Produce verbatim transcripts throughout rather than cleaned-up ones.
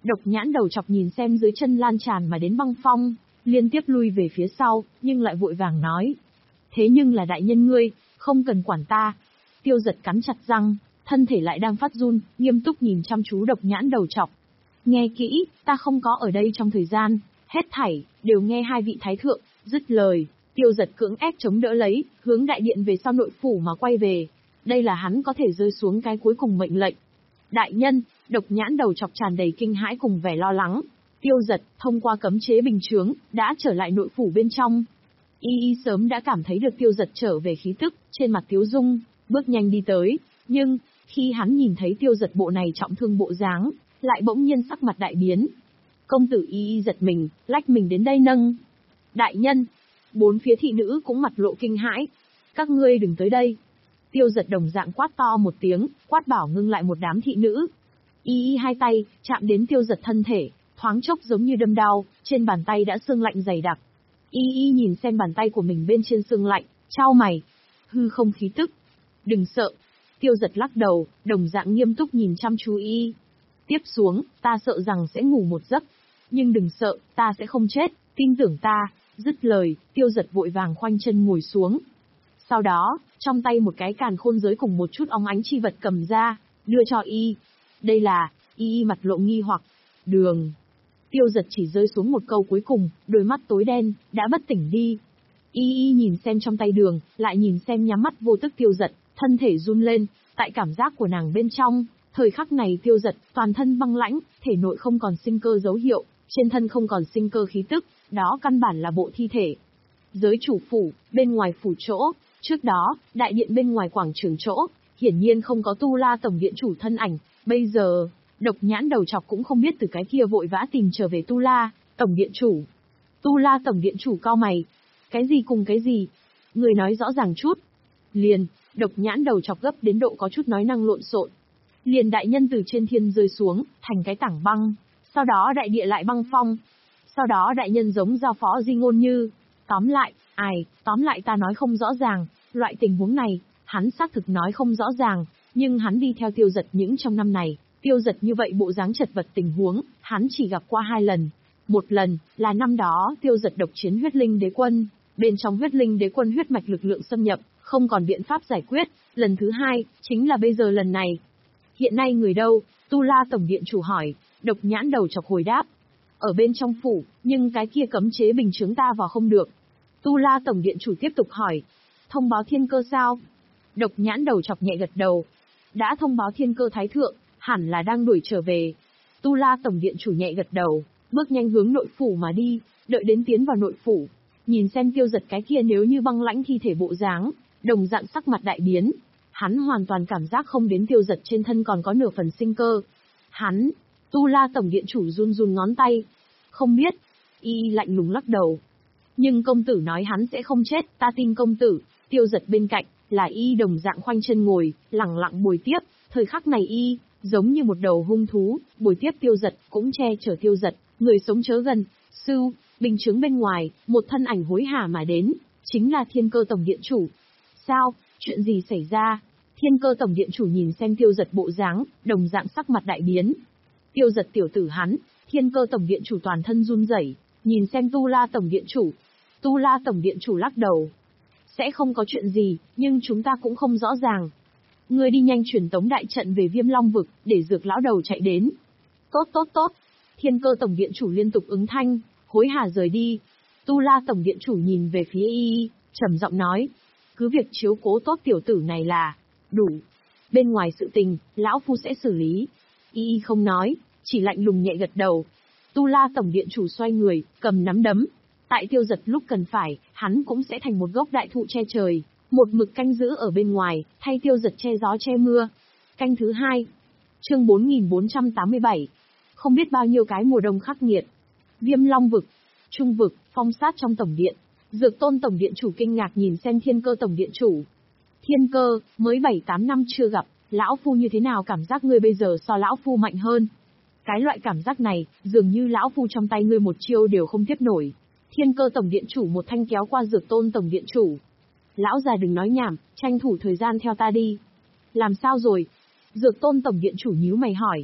Độc nhãn đầu chọc nhìn xem dưới chân lan tràn mà đến băng phong, liên tiếp lui về phía sau, nhưng lại vội vàng nói. Thế nhưng là đại nhân ngươi, không cần quản ta. Tiêu Giật cắn chặt răng, thân thể lại đang phát run, nghiêm túc nhìn chăm chú độc nhãn đầu chọc. Nghe kỹ, ta không có ở đây trong thời gian, hết thảy, đều nghe hai vị thái thượng, dứt lời. Tiêu Giật cưỡng ép chống đỡ lấy, hướng đại điện về sau nội phủ mà quay về. Đây là hắn có thể rơi xuống cái cuối cùng mệnh lệnh. Đại nhân, độc nhãn đầu chọc tràn đầy kinh hãi cùng vẻ lo lắng. Tiêu Giật, thông qua cấm chế bình chướng, đã trở lại nội phủ bên trong. Y Y sớm đã cảm thấy được Tiêu Giật trở về khí tức, trên mặt tiếu dung, bước nhanh đi tới. Nhưng, khi hắn nhìn thấy Tiêu Giật bộ này trọng thương bộ dáng, lại bỗng nhiên sắc mặt đại biến. Công tử Y Y giật mình, lách mình đến đây nâng. Đại nhân, bốn phía thị nữ cũng mặt lộ kinh hãi. Các ngươi đừng tới đây. Tiêu Giật đồng dạng quát to một tiếng, quát bảo ngưng lại một đám thị nữ. Y Y hai tay, chạm đến Tiêu Giật thân thể, thoáng chốc giống như đâm đau, trên bàn tay đã sương lạnh dày đặc. Y Y nhìn xem bàn tay của mình bên trên sương lạnh, chau mày. Hư không khí tức. Đừng sợ. Tiêu Giật lắc đầu, đồng dạng nghiêm túc nhìn chăm chú Y. Tiếp xuống, ta sợ rằng sẽ ngủ một giấc. Nhưng đừng sợ, ta sẽ không chết, tin tưởng ta. Dứt lời, Tiêu Giật vội vàng khoanh chân ngồi xuống. Sau đó, trong tay một cái càn khôn giới cùng một chút óng ánh chi vật cầm ra, đưa cho Y. Đây là, Y Y mặt lộ nghi hoặc. Đường. Tiêu Giật chỉ rơi xuống một câu cuối cùng, đôi mắt tối đen, đã bất tỉnh đi. Y Y nhìn xem trong tay đường, lại nhìn xem nhắm mắt vô tức Tiêu Giật, thân thể run lên, tại cảm giác của nàng bên trong, thời khắc này Tiêu Giật, toàn thân băng lãnh, thể nội không còn sinh cơ dấu hiệu, trên thân không còn sinh cơ khí tức, đó căn bản là bộ thi thể. Giới chủ phủ, bên ngoài phủ chỗ, trước đó, đại điện bên ngoài quảng trường chỗ, hiển nhiên không có Tu La tổng điện chủ thân ảnh, bây giờ, độc nhãn đầu chọc cũng không biết từ cái kia vội vã tìm trở về Tu La tổng điện chủ. Tu La tổng điện chủ cau mày, cái gì cùng cái gì? Người nói rõ ràng chút. Liền, độc nhãn đầu chọc gấp đến độ có chút nói năng lộn xộn. Liền đại nhân từ trên thiên rơi xuống, thành cái tảng băng, sau đó đại địa lại băng phong. Sau đó đại nhân giống giao phó di ngôn như, tóm lại, ai, tóm lại ta nói không rõ ràng, loại tình huống này, hắn xác thực nói không rõ ràng, nhưng hắn đi theo Tiêu Giật những trong năm này, Tiêu Giật như vậy bộ dáng chật vật tình huống, hắn chỉ gặp qua hai lần. Một lần, là năm đó Tiêu Giật độc chiến huyết linh đế quân, bên trong huyết linh đế quân huyết mạch lực lượng xâm nhập, không còn biện pháp giải quyết, lần thứ hai, chính là bây giờ lần này. Hiện nay người đâu? Tu La tổng điện chủ hỏi, độc nhãn đầu chọc hồi đáp. Ở bên trong phủ, nhưng cái kia cấm chế bình chướng ta vào không được. Tu La tổng điện chủ tiếp tục hỏi, thông báo thiên cơ sao? Độc nhãn đầu chọc nhẹ gật đầu. Đã thông báo thiên cơ thái thượng, hẳn là đang đuổi trở về. Tu La tổng điện chủ nhẹ gật đầu, bước nhanh hướng nội phủ mà đi, đợi đến tiến vào nội phủ. Nhìn xem Tiêu Giật cái kia nếu như băng lãnh thi thể bộ dáng, đồng dạng sắc mặt đại biến. Hắn hoàn toàn cảm giác không đến Tiêu Giật trên thân còn có nửa phần sinh cơ. Hắn, Tu La tổng điện chủ run run ngón tay. Không biết, y lạnh lùng lắc đầu. Nhưng công tử nói hắn sẽ không chết, ta tin công tử. Tiêu Giật bên cạnh, là y đồng dạng khoanh chân ngồi, lẳng lặng bồi tiếp. Thời khắc này y, giống như một đầu hung thú, bồi tiếp Tiêu Giật, cũng che chở Tiêu Giật, người sống chớ gần. Sưu, bình chứng bên ngoài, một thân ảnh hối hả mà đến, chính là Thiên Cơ tổng điện chủ. Sao, chuyện gì xảy ra? Thiên Cơ tổng điện chủ nhìn xem Tiêu Giật bộ dáng, đồng dạng sắc mặt đại biến. Tiêu Giật tiểu tử hắn, Thiên Cơ tổng điện chủ toàn thân run rẩy, nhìn xem Tu La tổng điện chủ. Tu La tổng điện chủ lắc đầu. Sẽ không có chuyện gì, nhưng chúng ta cũng không rõ ràng. Ngươi đi nhanh truyền tống đại trận về Viêm Long vực, để Dược lão đầu chạy đến. Tốt tốt tốt. Thiên Cơ tổng điện chủ liên tục ứng thanh, hối hả rời đi. Tu La tổng điện chủ nhìn về phía y, trầm giọng nói, cứ việc chiếu cố tốt tiểu tử này là đủ. Bên ngoài sự tình, lão phu sẽ xử lý. Y không nói, chỉ lạnh lùng nhẹ gật đầu. Tu La tổng điện chủ xoay người, cầm nắm đấm. Tại Tiêu Giật lúc cần phải, hắn cũng sẽ thành một gốc đại thụ che trời, một mực canh giữ ở bên ngoài, thay Tiêu Giật che gió che mưa. Canh thứ hai. Chương bốn nghìn bốn trăm tám mươi bảy. Không biết bao nhiêu cái mùa đông khắc nghiệt. Viêm Long vực, Trung vực, phong sát trong tổng điện. Dược Tôn tổng điện chủ kinh ngạc nhìn xem Thiên Cơ tổng điện chủ. Thiên Cơ, mới bảy tám năm chưa gặp, lão phu như thế nào cảm giác ngươi bây giờ so lão phu mạnh hơn? Cái loại cảm giác này, dường như lão phu trong tay ngươi một chiêu đều không tiếp nổi. Thiên Cơ tổng điện chủ một thanh kéo qua Dược Tôn tổng điện chủ. Lão già đừng nói nhảm, tranh thủ thời gian theo ta đi. Làm sao rồi? Dược Tôn tổng điện chủ nhíu mày hỏi.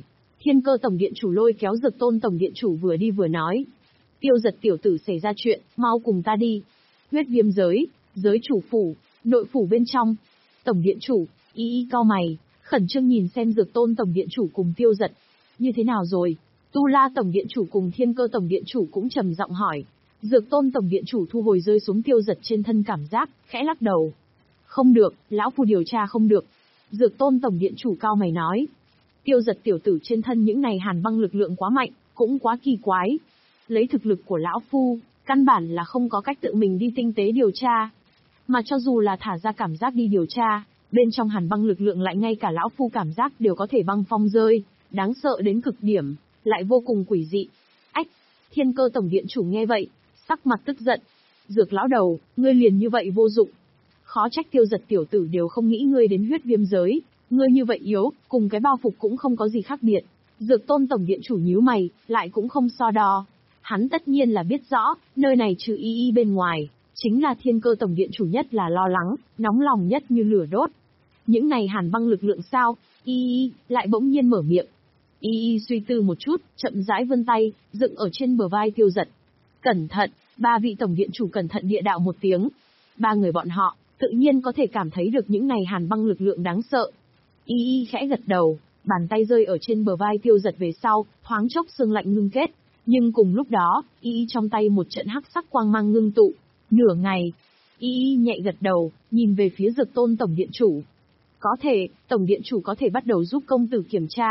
Thiên Cơ tổng điện chủ lôi kéo Dược Tôn tổng điện chủ vừa đi vừa nói. Tiêu Giật tiểu tử xảy ra chuyện, mau cùng ta đi. Huyết viêm giới, giới chủ phủ, nội phủ bên trong. Tổng điện chủ, y y cau mày, khẩn trương nhìn xem Dược Tôn tổng điện chủ cùng Tiêu Giật. Như thế nào rồi? Tu La tổng điện chủ cùng Thiên Cơ tổng điện chủ cũng trầm giọng hỏi. Dược Tôn tổng điện chủ thu hồi rơi xuống Tiêu Giật trên thân cảm giác, khẽ lắc đầu. Không được, lão phu điều tra không được. Dược Tôn tổng điện chủ cao mày nói. Tiêu Giật tiểu tử trên thân những này hàn băng lực lượng quá mạnh, cũng quá kỳ quái. Lấy thực lực của lão phu, căn bản là không có cách tự mình đi tinh tế điều tra. Mà cho dù là thả ra cảm giác đi điều tra, bên trong hàn băng lực lượng lại ngay cả lão phu cảm giác đều có thể băng phong rơi, đáng sợ đến cực điểm, lại vô cùng quỷ dị. Ách, Thiên Cơ tổng điện chủ nghe vậy, sắc mặt tức giận. Dược lão đầu, ngươi liền như vậy vô dụng. Khó trách Tiêu Giật tiểu tử đều không nghĩ ngươi đến huyết viêm giới, ngươi như vậy yếu, cùng cái bao phục cũng không có gì khác biệt. Dược Tôn tổng điện chủ nhíu mày, lại cũng không so đo. Hắn tất nhiên là biết rõ, nơi này trừ y y bên ngoài, chính là Thiên Cơ tổng điện chủ nhất là lo lắng, nóng lòng nhất như lửa đốt. Những này hàn băng lực lượng sao? Y y lại bỗng nhiên mở miệng. Y y suy tư một chút, chậm rãi vươn tay, dựng ở trên bờ vai Tiêu Giật. Cẩn thận, ba vị tổng điện chủ cẩn thận địa đạo một tiếng. Ba người bọn họ, tự nhiên có thể cảm thấy được những này hàn băng lực lượng đáng sợ. Y y khẽ gật đầu, bàn tay rơi ở trên bờ vai Tiêu Giật về sau, thoáng chốc xương lạnh ngưng kết. Nhưng cùng lúc đó, y y trong tay một trận hắc sắc quang mang ngưng tụ. Nửa ngày, y y nhẹ gật đầu, nhìn về phía Dược Tôn tổng điện chủ. Có thể, tổng điện chủ có thể bắt đầu giúp công tử kiểm tra.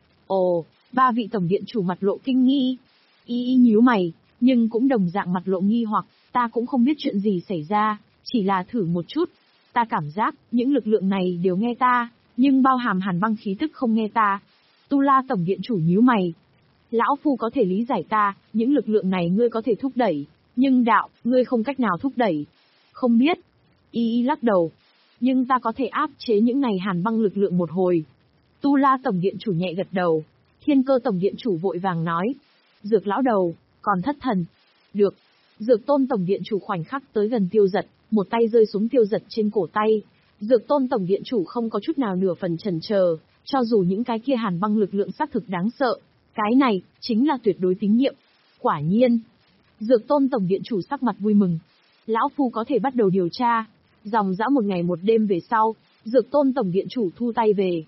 Ồ, ba vị tổng điện chủ mặt lộ kinh nghi. Y y nhíu mày, nhưng cũng đồng dạng mặt lộ nghi hoặc, ta cũng không biết chuyện gì xảy ra, chỉ là thử một chút. Ta cảm giác, những lực lượng này đều nghe ta, nhưng bao hàm hàn băng khí tức không nghe ta. Tu La tổng điện chủ nhíu mày. Lão phu có thể lý giải ta, những lực lượng này ngươi có thể thúc đẩy, nhưng đạo, ngươi không cách nào thúc đẩy. Không biết. Y y lắc đầu. Nhưng ta có thể áp chế những này hàn băng lực lượng một hồi. Tu La tổng điện chủ nhẹ gật đầu. Thiên Cơ tổng điện chủ vội vàng nói. Dược lão đầu, còn thất thần. Được. Dược Tôn tổng điện chủ khoảnh khắc tới gần Tiêu Giật, một tay rơi xuống Tiêu Giật trên cổ tay. Dược Tôn tổng điện chủ không có chút nào nửa phần chần chờ, cho dù những cái kia hàn băng lực lượng xác thực đáng sợ, cái này chính là tuyệt đối tín nhiệm. Quả nhiên. Dược Tôn tổng điện chủ sắc mặt vui mừng. Lão phu có thể bắt đầu điều tra. Dòng dã một ngày một đêm về sau, Dược Tôn tổng điện chủ thu tay về.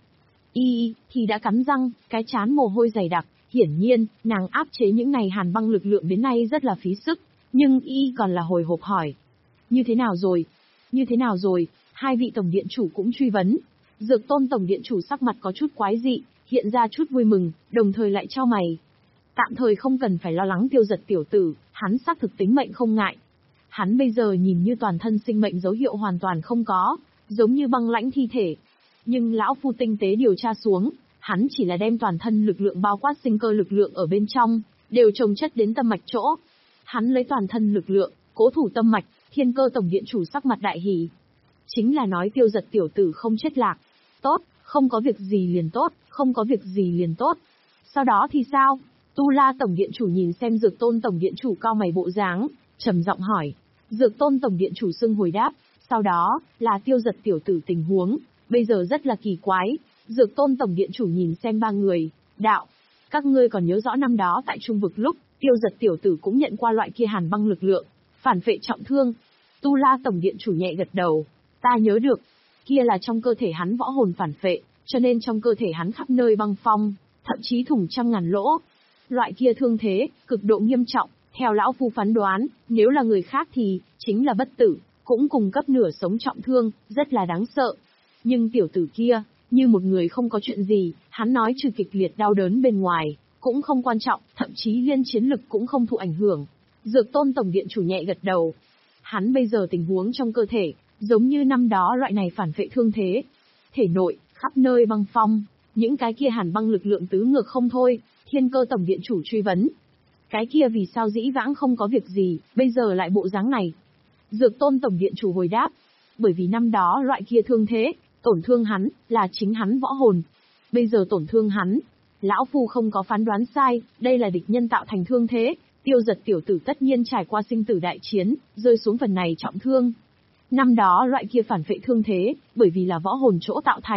Y thì đã cắn răng, cái chán mồ hôi dày đặc, hiển nhiên, nàng áp chế những này hàn băng lực lượng đến nay rất là phí sức, nhưng Y còn là hồi hộp hỏi. Như thế nào rồi? Như thế nào rồi? Hai vị tổng điện chủ cũng truy vấn. Dược Tôn tổng điện chủ sắc mặt có chút quái dị, hiện ra chút vui mừng, đồng thời lại chau mày. Tạm thời không cần phải lo lắng Tiêu Giật tiểu tử, hắn xác thực tính mệnh không ngại. Hắn bây giờ nhìn như toàn thân sinh mệnh dấu hiệu hoàn toàn không có, giống như băng lãnh thi thể. Nhưng lão phu tinh tế điều tra xuống, hắn chỉ là đem toàn thân lực lượng bao quát sinh cơ lực lượng ở bên trong, đều chồng chất đến tâm mạch chỗ. Hắn lấy toàn thân lực lượng, cố thủ tâm mạch. Thiên Cơ tổng điện chủ sắc mặt đại hỉ. Chính là nói Tiêu Giật tiểu tử không chết lạc. Tốt, không có việc gì liền tốt, không có việc gì liền tốt. Sau đó thì sao? Tu La tổng điện chủ nhìn xem Dược Tôn tổng điện chủ cao mày bộ dáng, trầm giọng hỏi. Dược Tôn tổng điện chủ xưng hồi đáp, sau đó là Tiêu Giật tiểu tử tình huống, bây giờ rất là kỳ quái. Dược Tôn tổng điện chủ nhìn xem ba người, đạo, các ngươi còn nhớ rõ năm đó tại trung vực lúc, Tiêu Giật tiểu tử cũng nhận qua loại kia hàn băng lực lượng, phản phệ trọng thương. Tu La tổng điện chủ nhẹ gật đầu, ta nhớ được, kia là trong cơ thể hắn võ hồn phản phệ, cho nên trong cơ thể hắn khắp nơi băng phong, thậm chí thủng trăm ngàn lỗ. Loại kia thương thế, cực độ nghiêm trọng, theo lão phu phán đoán, nếu là người khác thì, chính là bất tử, cũng cùng cấp nửa sống trọng thương, rất là đáng sợ. Nhưng tiểu tử kia, như một người không có chuyện gì, hắn nói trừ kịch liệt đau đớn bên ngoài, cũng không quan trọng, thậm chí liên chiến lực cũng không thụ ảnh hưởng. Dược Tôn tổng điện chủ nhẹ gật đầu. Hắn bây giờ tình huống trong cơ thể, giống như năm đó loại này phản phệ thương thế. Thể nội, khắp nơi băng phong, những cái kia hàn băng lực lượng tứ ngược không thôi. Thiên Cơ tổng điện chủ truy vấn. Cái kia vì sao dĩ vãng không có việc gì, bây giờ lại bộ dáng này? Dược Tôn tổng điện chủ hồi đáp. Bởi vì năm đó loại kia thương thế, tổn thương hắn, là chính hắn võ hồn. Bây giờ tổn thương hắn. Lão phu không có phán đoán sai, đây là địch nhân tạo thành thương thế. Tiêu Giật tiểu tử tất nhiên trải qua sinh tử đại chiến, rơi xuống phần này trọng thương. Năm đó loại kia phản phệ thương thế, bởi vì là võ hồn chỗ tạo thành,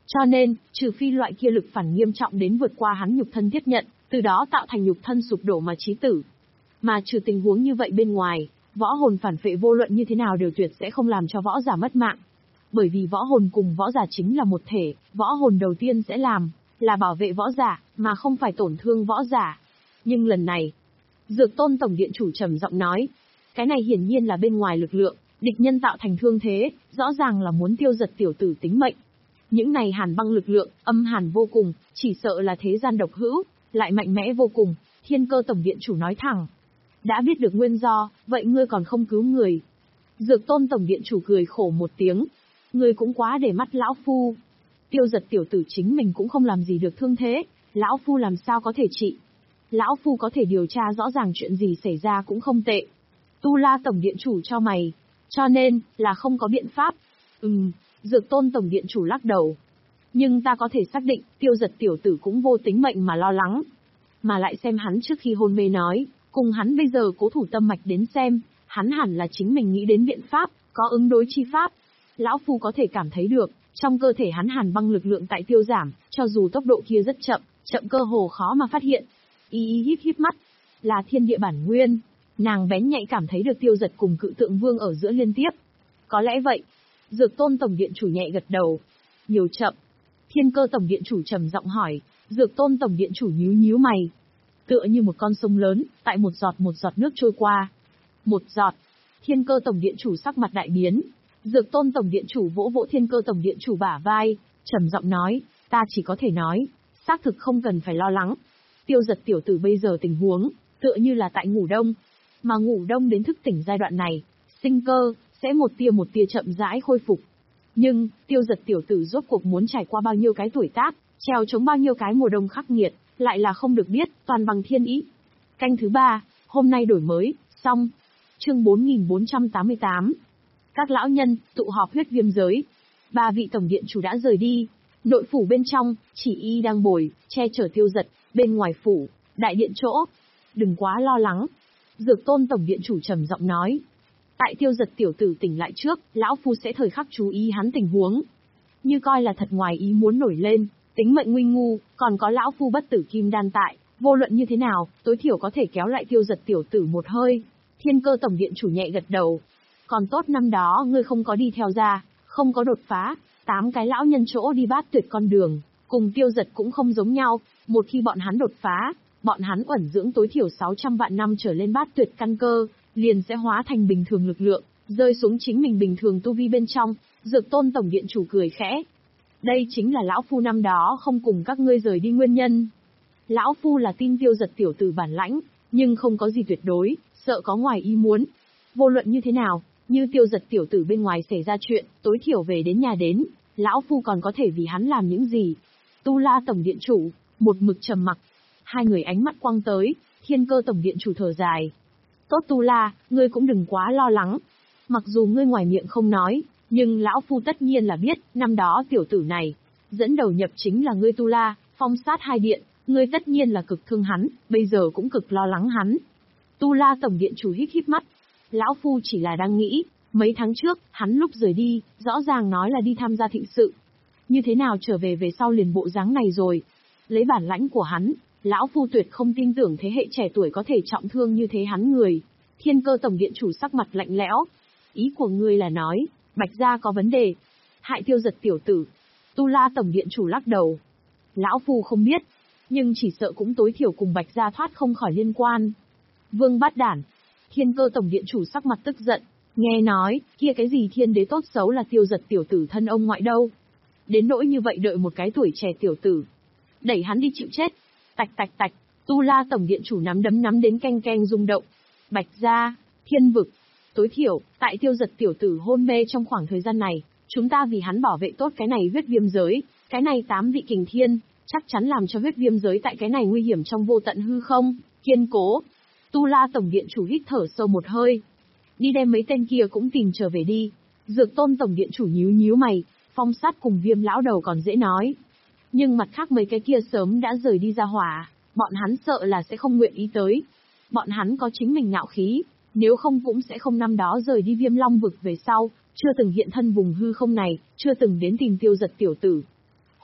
Cho nên, trừ phi loại kia lực phản nghiêm trọng đến vượt qua hắn nhục thân tiếp nhận, từ đó tạo thành nhục thân sụp đổ mà chí tử. Mà trừ tình huống như vậy bên ngoài, võ hồn phản phệ vô luận như thế nào đều tuyệt sẽ không làm cho võ giả mất mạng. Bởi vì võ hồn cùng võ giả chính là một thể, võ hồn đầu tiên sẽ làm, là bảo vệ võ giả, mà không phải tổn thương võ giả. Nhưng lần này, Dược Tôn Tổng Điện Chủ trầm giọng nói, cái này hiển nhiên là bên ngoài lực lượng, địch nhân tạo thành thương thế, rõ ràng là muốn tiêu giật tiểu tử tính mệnh. Những này hàn băng lực lượng, âm hàn vô cùng, chỉ sợ là thế gian độc hữu, lại mạnh mẽ vô cùng, Thiên Cơ Tổng Điện Chủ nói thẳng. Đã biết được nguyên do, vậy ngươi còn không cứu người. Dược Tôn Tổng Điện Chủ cười khổ một tiếng. Ngươi cũng quá để mắt lão phu. Tiêu giật tiểu tử chính mình cũng không làm gì được thương thế, lão phu làm sao có thể trị. Lão phu có thể điều tra rõ ràng chuyện gì xảy ra cũng không tệ. Tu La Tổng Điện Chủ cho mày. Cho nên, là không có biện pháp. Ừm, Dược Tôn Tổng Điện Chủ lắc đầu. Nhưng ta có thể xác định, tiêu giật tiểu tử cũng vô tính mệnh mà lo lắng. Mà lại xem hắn trước khi hôn mê nói, cùng hắn bây giờ cố thủ tâm mạch đến xem, hắn hẳn là chính mình nghĩ đến biện pháp, có ứng đối chi pháp. Lão phu có thể cảm thấy được, trong cơ thể hắn hàn băng lực lượng tại tiêu giảm, cho dù tốc độ kia rất chậm, chậm cơ hồ khó mà phát hiện. Y y híp híp mắt, là thiên địa bản nguyên. Nàng bén nhạy cảm thấy được tiêu giật cùng cự tượng vương ở giữa liên tiếp. Có lẽ vậy. Dược Tôn Tổng Điện Chủ nhẹ gật đầu. Nhiều chậm. Thiên Cơ Tổng Điện Chủ trầm giọng hỏi. Dược Tôn Tổng Điện Chủ nhíu nhíu mày. Tựa như một con sông lớn, tại một giọt một giọt nước trôi qua. Một giọt. Thiên Cơ Tổng Điện Chủ sắc mặt đại biến. Dược Tôn Tổng Điện Chủ vỗ vỗ Thiên Cơ Tổng Điện Chủ bả vai, trầm giọng nói, ta chỉ có thể nói, xác thực không cần phải lo lắng. Tiêu giật tiểu tử bây giờ tình huống, tựa như là tại ngủ đông. Mà ngủ đông đến thức tỉnh giai đoạn này, sinh cơ, sẽ một tia một tia chậm rãi khôi phục. Nhưng, tiêu giật tiểu tử rốt cuộc muốn trải qua bao nhiêu cái tuổi tác, treo chống bao nhiêu cái mùa đông khắc nghiệt, lại là không được biết, toàn bằng thiên ý. Canh thứ ba, hôm nay đổi mới, xong. Chương bốn nghìn bốn trăm tám mươi tám. Các lão nhân, tụ họp huyết viêm giới. Ba vị tổng điện chủ đã rời đi. Nội phủ bên trong, chỉ y đang bồi, che chở tiêu giật, bên ngoài phủ, đại điện chỗ. Đừng quá lo lắng. Dược Tôn Tổng Điện Chủ trầm giọng nói. Tại tiêu giật tiểu tử tỉnh lại trước, lão phu sẽ thời khắc chú ý hắn tình huống. Như coi là thật ngoài ý muốn nổi lên, tính mệnh nguy ngu, còn có lão phu bất tử kim đan tại, vô luận như thế nào, tối thiểu có thể kéo lại tiêu giật tiểu tử một hơi. Thiên Cơ Tổng Điện Chủ nhẹ gật đầu. Còn tốt năm đó ngươi không có đi theo ra, không có đột phá, tám cái lão nhân chỗ đi bát tuyệt con đường, cùng tiêu giật cũng không giống nhau, một khi bọn hắn đột phá, bọn hắn ẩn dưỡng tối thiểu sáu trăm vạn năm trở lên bát tuyệt căn cơ, liền sẽ hóa thành bình thường lực lượng, rơi xuống chính mình bình thường tu vi bên trong. Dược Tôn Tổng Điện Chủ cười khẽ. Đây chính là lão phu năm đó không cùng các ngươi rời đi nguyên nhân. Lão phu là tin tiêu giật tiểu tử bản lãnh, nhưng không có gì tuyệt đối, sợ có ngoài ý muốn. Vô luận như thế nào, như tiêu giật tiểu tử bên ngoài xảy ra chuyện, tối thiểu về đến nhà đến, lão phu còn có thể vì hắn làm những gì. Tu La Tổng Điện Chủ, một mực trầm mặc. Hai người ánh mắt quăng tới, Thiên Cơ Tổng Điện Chủ thở dài. Tốt Tu La, ngươi cũng đừng quá lo lắng. Mặc dù ngươi ngoài miệng không nói, nhưng lão phu tất nhiên là biết, năm đó tiểu tử này, dẫn đầu nhập chính là ngươi Tu La, phong sát hai điện, ngươi tất nhiên là cực thương hắn, bây giờ cũng cực lo lắng hắn. Tu La Tổng Điện Chủ híp híp mắt. Lão phu chỉ là đang nghĩ, mấy tháng trước, hắn lúc rời đi, rõ ràng nói là đi tham gia thịnh sự. Như thế nào trở về về sau liền bộ dáng này rồi? Lấy bản lãnh của hắn, lão phu tuyệt không tin tưởng thế hệ trẻ tuổi có thể trọng thương như thế hắn người. Thiên Cơ Tổng Điện Chủ sắc mặt lạnh lẽo. Ý của ngươi là nói, Bạch gia có vấn đề, hại tiêu giật tiểu tử. Tu La Tổng Điện Chủ lắc đầu. Lão phu không biết, nhưng chỉ sợ cũng tối thiểu cùng Bạch gia thoát không khỏi liên quan. Vương Bát Đản. Thiên Cơ Tổng Điện Chủ sắc mặt tức giận, nghe nói, kia cái gì thiên đế tốt xấu là tiêu giật tiểu tử thân ông ngoại đâu. Đến nỗi như vậy đợi một cái tuổi trẻ tiểu tử. Đẩy hắn đi chịu chết. Tạch tạch tạch, Tu La Tổng Điện Chủ nắm đấm nắm đến canh canh rung động. Bạch gia, thiên vực. Tối thiểu, tại tiêu giật tiểu tử hôn mê trong khoảng thời gian này, chúng ta vì hắn bảo vệ tốt cái này huyết viêm giới, cái này tám vị kình thiên, chắc chắn làm cho huyết viêm giới tại cái này nguy hiểm trong vô tận hư không, kiên cố. Tu La Tổng Điện Chủ hít thở sâu một hơi. Đi đem mấy tên kia cũng tìm trở về đi. Dược Tôn Tổng Điện Chủ nhíu nhíu mày, phong sát cùng Viêm lão đầu còn dễ nói. Nhưng mặt khác mấy cái kia sớm đã rời đi ra hỏa, bọn hắn sợ là sẽ không nguyện ý tới. Bọn hắn có chính mình ngạo khí, nếu không cũng sẽ không năm đó rời đi Viêm Long vực về sau, chưa từng hiện thân vùng hư không này, chưa từng đến tìm tiêu giật tiểu tử.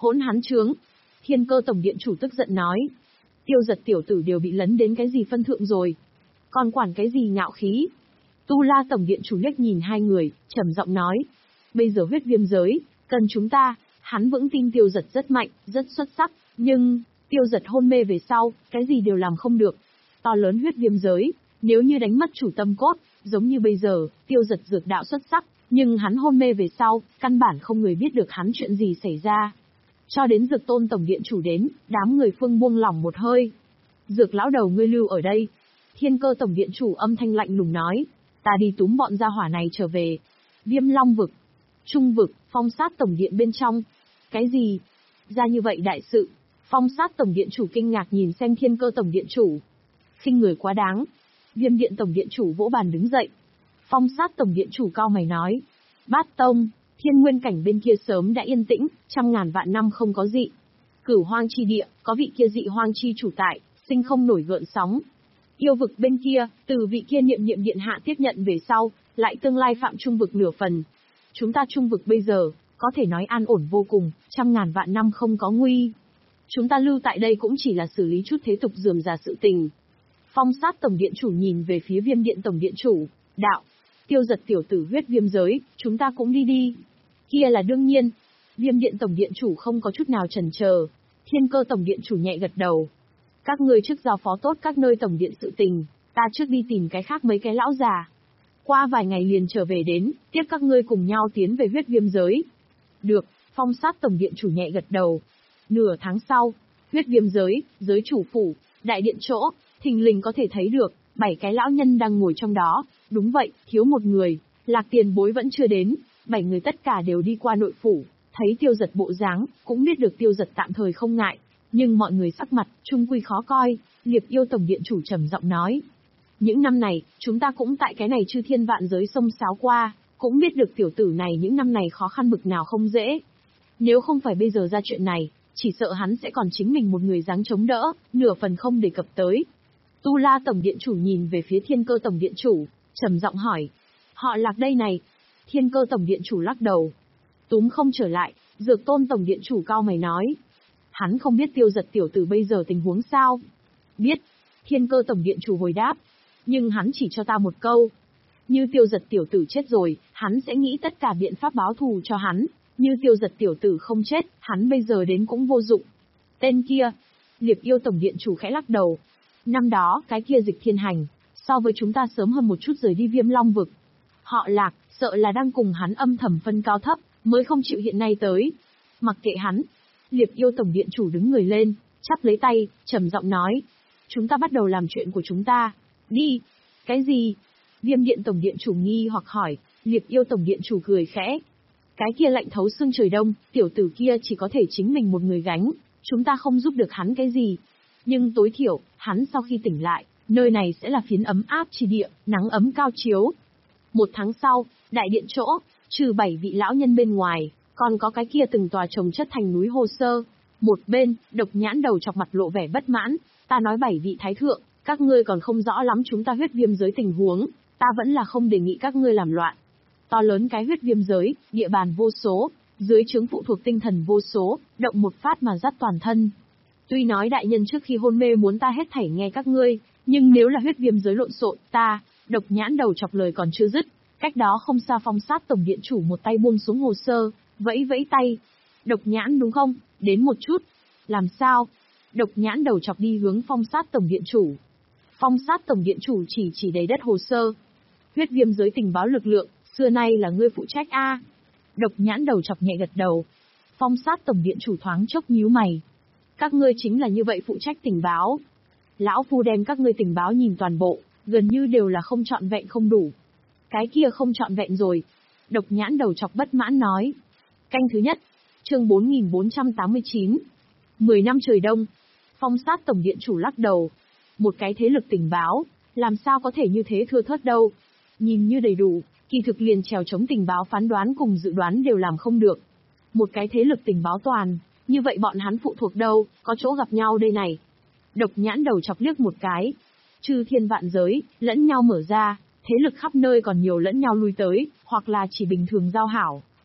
Hỗn hán trướng. Thiên Cơ tổng điện chủ tức giận nói. Tiêu Giật tiểu tử đều bị lấn đến cái gì phân thượng rồi. Còn quản cái gì ngạo khí. Tu La tổng điện chủ liếc nhìn hai người, trầm giọng nói. Bây giờ huyết viêm giới, cần chúng ta, hắn vững tin Tiêu Giật rất mạnh, rất xuất sắc, nhưng, Tiêu Giật hôn mê về sau, cái gì đều làm không được. To lớn huyết viêm giới, nếu như đánh mất chủ tâm cốt, giống như bây giờ, Tiêu Giật dược đạo xuất sắc, nhưng hắn hôn mê về sau, căn bản không người biết được hắn chuyện gì xảy ra. Cho đến Dược Tôn tổng điện chủ đến, đám người phương buông lỏng một hơi. Dược lão đầu ngươi lưu ở đây. Thiên Cơ tổng điện chủ âm thanh lạnh lùng nói, ta đi túm bọn gia hỏa này trở về. Viêm Long vực, Trung vực, Phong Sát tổng điện bên trong. Cái gì? Ra như vậy đại sự. Phong Sát tổng điện chủ kinh ngạc nhìn xem Thiên Cơ tổng điện chủ. Khinh người quá đáng. Viêm điện tổng điện chủ vỗ bàn đứng dậy. Phong Sát tổng điện chủ cao mày nói, Bát Tông, Thiên Nguyên cảnh bên kia sớm đã yên tĩnh, trăm ngàn vạn năm không có dị. Cửu hoang chi địa, có vị kia dị hoang chi chủ tại, sinh không nổi gợn sóng. Yêu vực bên kia, từ vị kia niệm niệm điện hạ tiếp nhận về sau, lại tương lai phạm trung vực nửa phần. Chúng ta trung vực bây giờ, có thể nói an ổn vô cùng, trăm ngàn vạn năm không có nguy. Chúng ta lưu tại đây cũng chỉ là xử lý chút thế tục rườm rà sự tình. Phong Sát tổng điện chủ nhìn về phía Viêm điện tổng điện chủ, đạo, Tiêu Giật tiểu tử huyết viêm giới, chúng ta cũng đi đi. Kia là đương nhiên. Viêm điện tổng điện chủ không có chút nào chần chờ. Thiên Cơ tổng điện chủ nhẹ gật đầu. Các ngươi trước giao phó tốt các nơi tổng điện sự tình, ta trước đi tìm cái khác mấy cái lão già. Qua vài ngày liền trở về đến, tiếp các ngươi cùng nhau tiến về huyết viêm giới. Được, Phong Sát tổng điện chủ nhẹ gật đầu. Nửa tháng sau, huyết viêm giới, giới chủ phủ, đại điện chỗ, thình lình có thể thấy được, bảy cái lão nhân đang ngồi trong đó. Đúng vậy, thiếu một người, Lạc tiền bối vẫn chưa đến, bảy người tất cả đều đi qua nội phủ, thấy Tiêu Giật bộ dáng, cũng biết được Tiêu Giật tạm thời không ngại, nhưng mọi người sắc mặt, trung quy khó coi. Liệp Yêu tổng điện chủ trầm giọng nói. Những năm này, chúng ta cũng tại cái này chư thiên vạn giới sông sáo qua, cũng biết được tiểu tử này những năm này khó khăn bực nào không dễ. Nếu không phải bây giờ ra chuyện này, chỉ sợ hắn sẽ còn chính mình một người dáng chống đỡ, nửa phần không đề cập tới. Tu La tổng điện chủ nhìn về phía Thiên Cơ tổng điện chủ, trầm giọng hỏi. Họ Lạc đây này. Thiên Cơ tổng điện chủ lắc đầu. Túm không trở lại, Dược Tôn tổng điện chủ cao mày nói. Hắn không biết Tiêu Giật tiểu tử bây giờ tình huống sao? Biết. Thiên Cơ tổng điện chủ hồi đáp. Nhưng hắn chỉ cho ta một câu. Như Tiêu Giật tiểu tử chết rồi, hắn sẽ nghĩ tất cả biện pháp báo thù cho hắn. Như Tiêu Giật tiểu tử không chết, hắn bây giờ đến cũng vô dụng. Tên kia. Liệp Yêu tổng điện chủ khẽ lắc đầu. Năm đó, cái kia Dịch Thiên Hành, so với chúng ta sớm hơn một chút rời đi Viêm Long vực. Họ Lạc, sợ là đang cùng hắn âm thầm phân cao thấp, mới không chịu hiện nay tới. Mặc kệ hắn. Liệp Yêu tổng điện chủ đứng người lên, chắp lấy tay, trầm giọng nói. Chúng ta bắt đầu làm chuyện của chúng ta. Đi. Cái gì? Viêm điện tổng điện chủ nghi hoặc hỏi. Liệp Yêu tổng điện chủ cười khẽ. Cái kia lạnh thấu xương trời đông, tiểu tử kia chỉ có thể chính mình một người gánh, chúng ta không giúp được hắn cái gì. Nhưng tối thiểu, hắn sau khi tỉnh lại, nơi này sẽ là phiến ấm áp chi địa, nắng ấm cao chiếu. Một tháng sau, đại điện chỗ, trừ bảy vị lão nhân bên ngoài, còn có cái kia từng tòa chồng chất thành núi hồ sơ. Một bên, Độc Nhãn đầu chọc mặt lộ vẻ bất mãn, ta nói bảy vị thái thượng, các ngươi còn không rõ lắm chúng ta huyết viêm giới tình huống, ta vẫn là không đề nghị các ngươi làm loạn. To lớn cái huyết viêm giới, địa bàn vô số, dưới trướng phụ thuộc tinh thần vô số, động một phát mà dắt toàn thân. Tuy nói đại nhân trước khi hôn mê muốn ta hết thảy nghe các ngươi, nhưng nếu là huyết viêm giới lộn xộn, ta, Độc Nhãn đầu chọc lời còn chưa dứt, cách đó không xa Phong Sát tổng điện chủ một tay buông xuống hồ sơ, vẫy vẫy tay. Độc Nhãn đúng không? Đến một chút. Làm sao? Độc Nhãn đầu chọc đi hướng Phong Sát tổng điện chủ. Phong Sát tổng điện chủ chỉ chỉ đầy đất hồ sơ. Huyết viêm giới tình báo lực lượng, xưa nay là ngươi phụ trách a. Độc Nhãn đầu chọc nhẹ gật đầu. Phong Sát tổng điện chủ thoáng chốc nhíu mày. Các ngươi chính là như vậy phụ trách tình báo. Lão phu đem các ngươi tình báo nhìn toàn bộ, gần như đều là không trọn vẹn không đủ. Cái kia không trọn vẹn rồi. Độc Nhãn đầu chọc bất mãn nói. Canh thứ nhất, chương bốn nghìn bốn trăm tám mươi chín. Mười năm trời đông. Phong Sát tổng điện chủ lắc đầu. Một cái thế lực tình báo, làm sao có thể như thế thưa thớt đâu. Nhìn như đầy đủ, kỳ thực liền trèo chống tình báo phán đoán cùng dự đoán đều làm không được. Một cái thế lực tình báo toàn, như vậy bọn hắn phụ thuộc đâu, có chỗ gặp nhau đây này. Độc Nhãn đầu chọc liếc một cái. Chư thiên vạn giới, lẫn nhau mở ra, thế lực khắp nơi còn nhiều lẫn nhau lui tới, hoặc là chỉ bình thường giao hảo,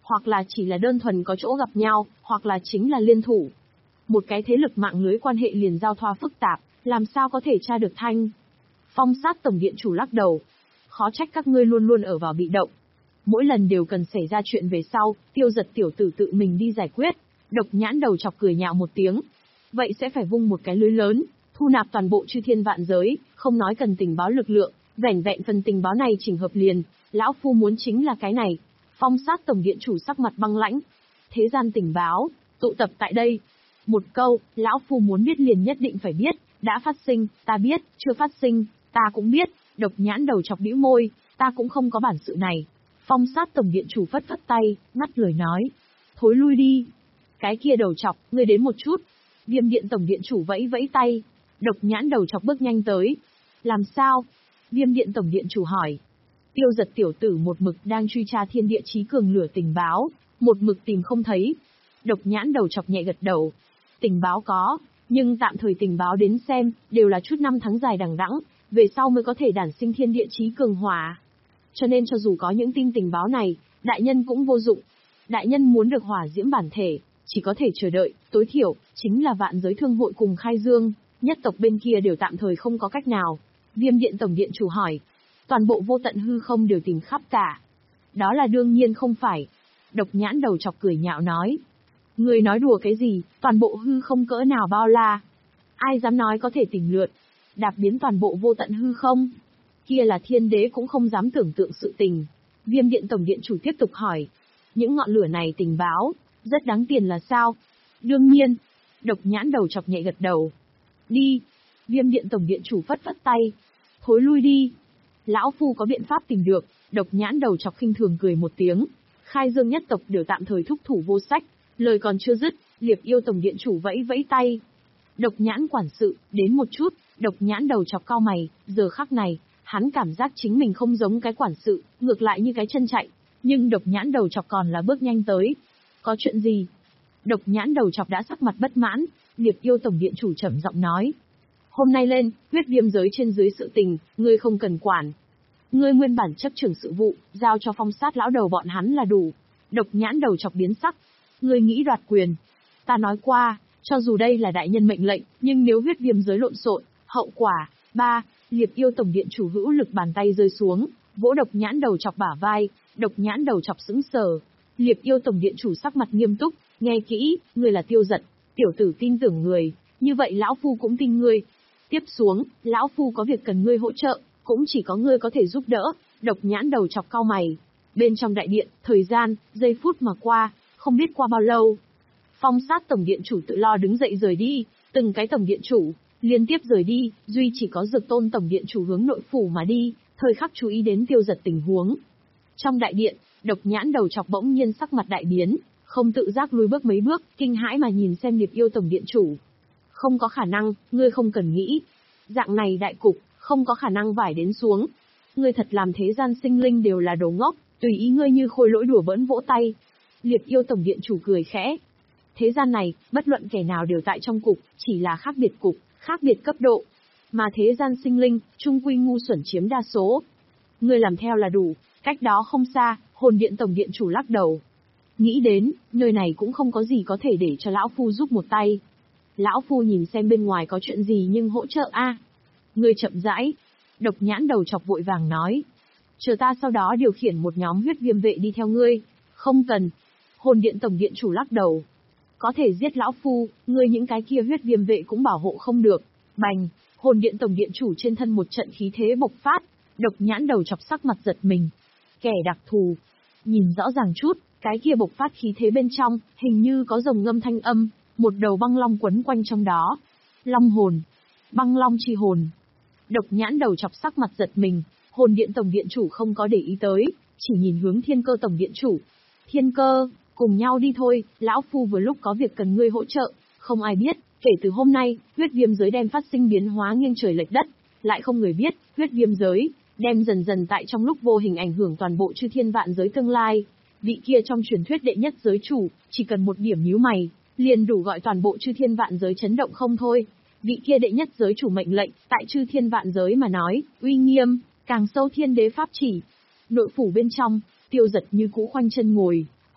hoặc là chỉ là đơn thuần có chỗ gặp nhau, hoặc là chính là liên thủ. Một cái thế lực mạng lưới quan hệ liền giao thoa phức tạp, làm sao có thể tra được thanh. Phong sát tổng điện chủ lắc đầu. Khó trách các ngươi luôn luôn ở vào bị động. Mỗi lần đều cần xảy ra chuyện về sau, Tiêu Giật tiểu tử tự mình đi giải quyết. Độc Nhãn đầu chọc cười nhạo một tiếng. Vậy sẽ phải vung một cái lưới lớn, thu nạp toàn bộ chư thiên vạn giới, không nói cần tình báo lực lượng, vẻn vẹn phần tình báo này chỉnh hợp liền, lão phu muốn chính là cái này. Phong sát tổng điện chủ sắc mặt băng lãnh. Thế gian tình báo, tụ tập tại đây. Một câu, lão phu muốn biết liền nhất định phải biết, đã phát sinh, ta biết, chưa phát sinh, ta cũng biết. Độc Nhãn đầu chọc bĩu môi, ta cũng không có bản sự này. Phong sát tổng điện chủ phất phất tay, ngắt lời nói. Thối lui đi. Cái kia đầu chọc, ngươi đến một chút. Viêm điện tổng điện chủ vẫy vẫy tay. Độc Nhãn đầu chọc bước nhanh tới. Làm sao? Viêm điện tổng điện chủ hỏi. Tiêu Giật tiểu tử một mực đang truy tra thiên địa chí cường lửa tình báo, một mực tìm không thấy. Độc Nhãn đầu chọc nhẹ gật đầu. Tình báo có, nhưng tạm thời tình báo đến xem, đều là chút năm tháng dài đằng đẵng, về sau mới có thể đản sinh thiên địa chí cường hỏa. Cho nên cho dù có những tin tình báo này, đại nhân cũng vô dụng. Đại nhân muốn được hỏa diễm bản thể, chỉ có thể chờ đợi, tối thiểu, chính là vạn giới thương hội cùng khai dương, nhất tộc bên kia đều tạm thời không có cách nào. Viêm điện tổng điện chủ hỏi, toàn bộ vô tận hư không đều tìm khắp cả. Đó là đương nhiên không phải. Độc Nhãn đầu chọc cười nhạo nói. Người nói đùa cái gì, toàn bộ hư không cỡ nào bao la. Ai dám nói có thể tỉnh lượt, đạp biến toàn bộ vô tận hư không. Kia là thiên đế cũng không dám tưởng tượng sự tình. Viêm điện tổng điện chủ tiếp tục hỏi. Những ngọn lửa này tình báo, rất đáng tiền là sao? Đương nhiên. Độc Nhãn đầu chọc nhẹ gật đầu. Đi. Viêm điện tổng điện chủ phất phất tay. Thối lui đi. Lão phu có biện pháp tìm được. Độc Nhãn đầu chọc khinh thường cười một tiếng. Khai dương nhất tộc đều tạm thời thúc thủ vô sách. Lời còn chưa dứt, Liệp Yêu tổng điện chủ vẫy vẫy tay. Độc Nhãn quản sự, đến một chút. Độc Nhãn đầu chọc cau mày, giờ khắc này, hắn cảm giác chính mình không giống cái quản sự, ngược lại như cái chân chạy. Nhưng Độc Nhãn đầu chọc còn là bước nhanh tới. Có chuyện gì? Độc Nhãn đầu chọc đã sắc mặt bất mãn. Liệp Yêu tổng điện chủ trầm giọng nói. Hôm nay lên, huyết viêm giới trên dưới sự tình, ngươi không cần quản. Ngươi nguyên bản chấp trưởng sự vụ, giao cho phong sát lão đầu bọn hắn là đủ. Độc Nhãn đầu chọc biến sắc. Ngươi nghĩ đoạt quyền. Ta nói qua, cho dù đây là đại nhân mệnh lệnh, nhưng nếu huyết viêm giới lộn xộn, hậu quả. Ba, Liệp Yêu tổng điện chủ hữu lực bàn tay rơi xuống, vỗ Độc Nhãn đầu chọc bả vai. Độc Nhãn đầu chọc sững sờ. Liệp Yêu tổng điện chủ sắc mặt nghiêm túc, nghe kỹ, ngươi là Tiêu Giật, tiểu tử tin tưởng người, như vậy lão phu cũng tin ngươi. Tiếp xuống, lão phu có việc cần ngươi hỗ trợ, cũng chỉ có ngươi có thể giúp đỡ. Độc Nhãn đầu chọc cau mày. Bên trong đại điện, thời gian, giây phút mà qua, không biết qua bao lâu. Phong sát tổng điện chủ tự lo đứng dậy rời đi, từng cái tổng điện chủ, liên tiếp rời đi, duy chỉ có Dược Tôn tổng điện chủ hướng nội phủ mà đi, thời khắc chú ý đến Tiêu Giật tình huống. Trong đại điện, Độc Nhãn đầu chọc bỗng nhiên sắc mặt đại biến, không tự giác lùi bước mấy bước, kinh hãi mà nhìn xem Liệp Yêu tổng điện chủ. Không có khả năng, ngươi không cần nghĩ. Dạng này đại cục, không có khả năng vải đến xuống. Ngươi thật làm thế gian sinh linh đều là đồ ngốc, tùy ý ngươi như khôi lỗi đùa bỡn vỗ tay. Liệp Yêu tổng điện chủ cười khẽ. Thế gian này, bất luận kẻ nào đều tại trong cục, chỉ là khác biệt cục, khác biệt cấp độ. Mà thế gian sinh linh, trung quy ngu xuẩn chiếm đa số. Ngươi làm theo là đủ, cách đó không xa, Hồn điện tổng điện chủ lắc đầu. Nghĩ đến, nơi này cũng không có gì có thể để cho lão phu giúp một tay. Lão phu nhìn xem bên ngoài có chuyện gì nhưng hỗ trợ a. À. Ngươi chậm rãi. Độc Nhãn đầu chọc vội vàng nói. Chờ ta sau đó điều khiển một nhóm huyết viêm vệ đi theo ngươi. Không cần. Hồn điện tổng điện chủ lắc đầu. Có thể giết lão phu, ngươi những cái kia huyết viêm vệ cũng bảo hộ không được. Bành. Hồn điện tổng điện chủ trên thân một trận khí thế bộc phát. Độc Nhãn đầu chọc sắc mặt giật mình. Kẻ đặc thù. Nhìn rõ ràng chút, cái kia bộc phát khí thế bên trong, hình như có rồng ngâm thanh âm. Một đầu băng long quấn quanh trong đó. Long hồn. Băng long chi hồn. Độc Nhãn đầu chọc sắc mặt giật mình, Hồn điện tổng điện chủ không có để ý tới, chỉ nhìn hướng Thiên Cơ tổng điện chủ. Thiên Cơ, cùng nhau đi thôi, lão phu vừa lúc có việc cần ngươi hỗ trợ. Không ai biết, kể từ hôm nay, huyết viêm giới đem phát sinh biến hóa nghiêng trời lệch đất. Lại không người biết, huyết viêm giới, đem dần dần tại trong lúc vô hình ảnh hưởng toàn bộ chư thiên vạn giới tương lai. Vị kia trong truyền thuyết đệ nhất giới chủ, chỉ cần một điểm nhíu mày, liền đủ gọi toàn bộ chư thiên vạn giới chấn động không thôi. Vị kia đệ nhất giới chủ mệnh lệnh, tại chư thiên vạn giới mà nói, uy nghiêm, càng sâu thiên đế pháp chỉ. Nội phủ bên trong, Tiêu Giật như cũ khoanh chân ngồi,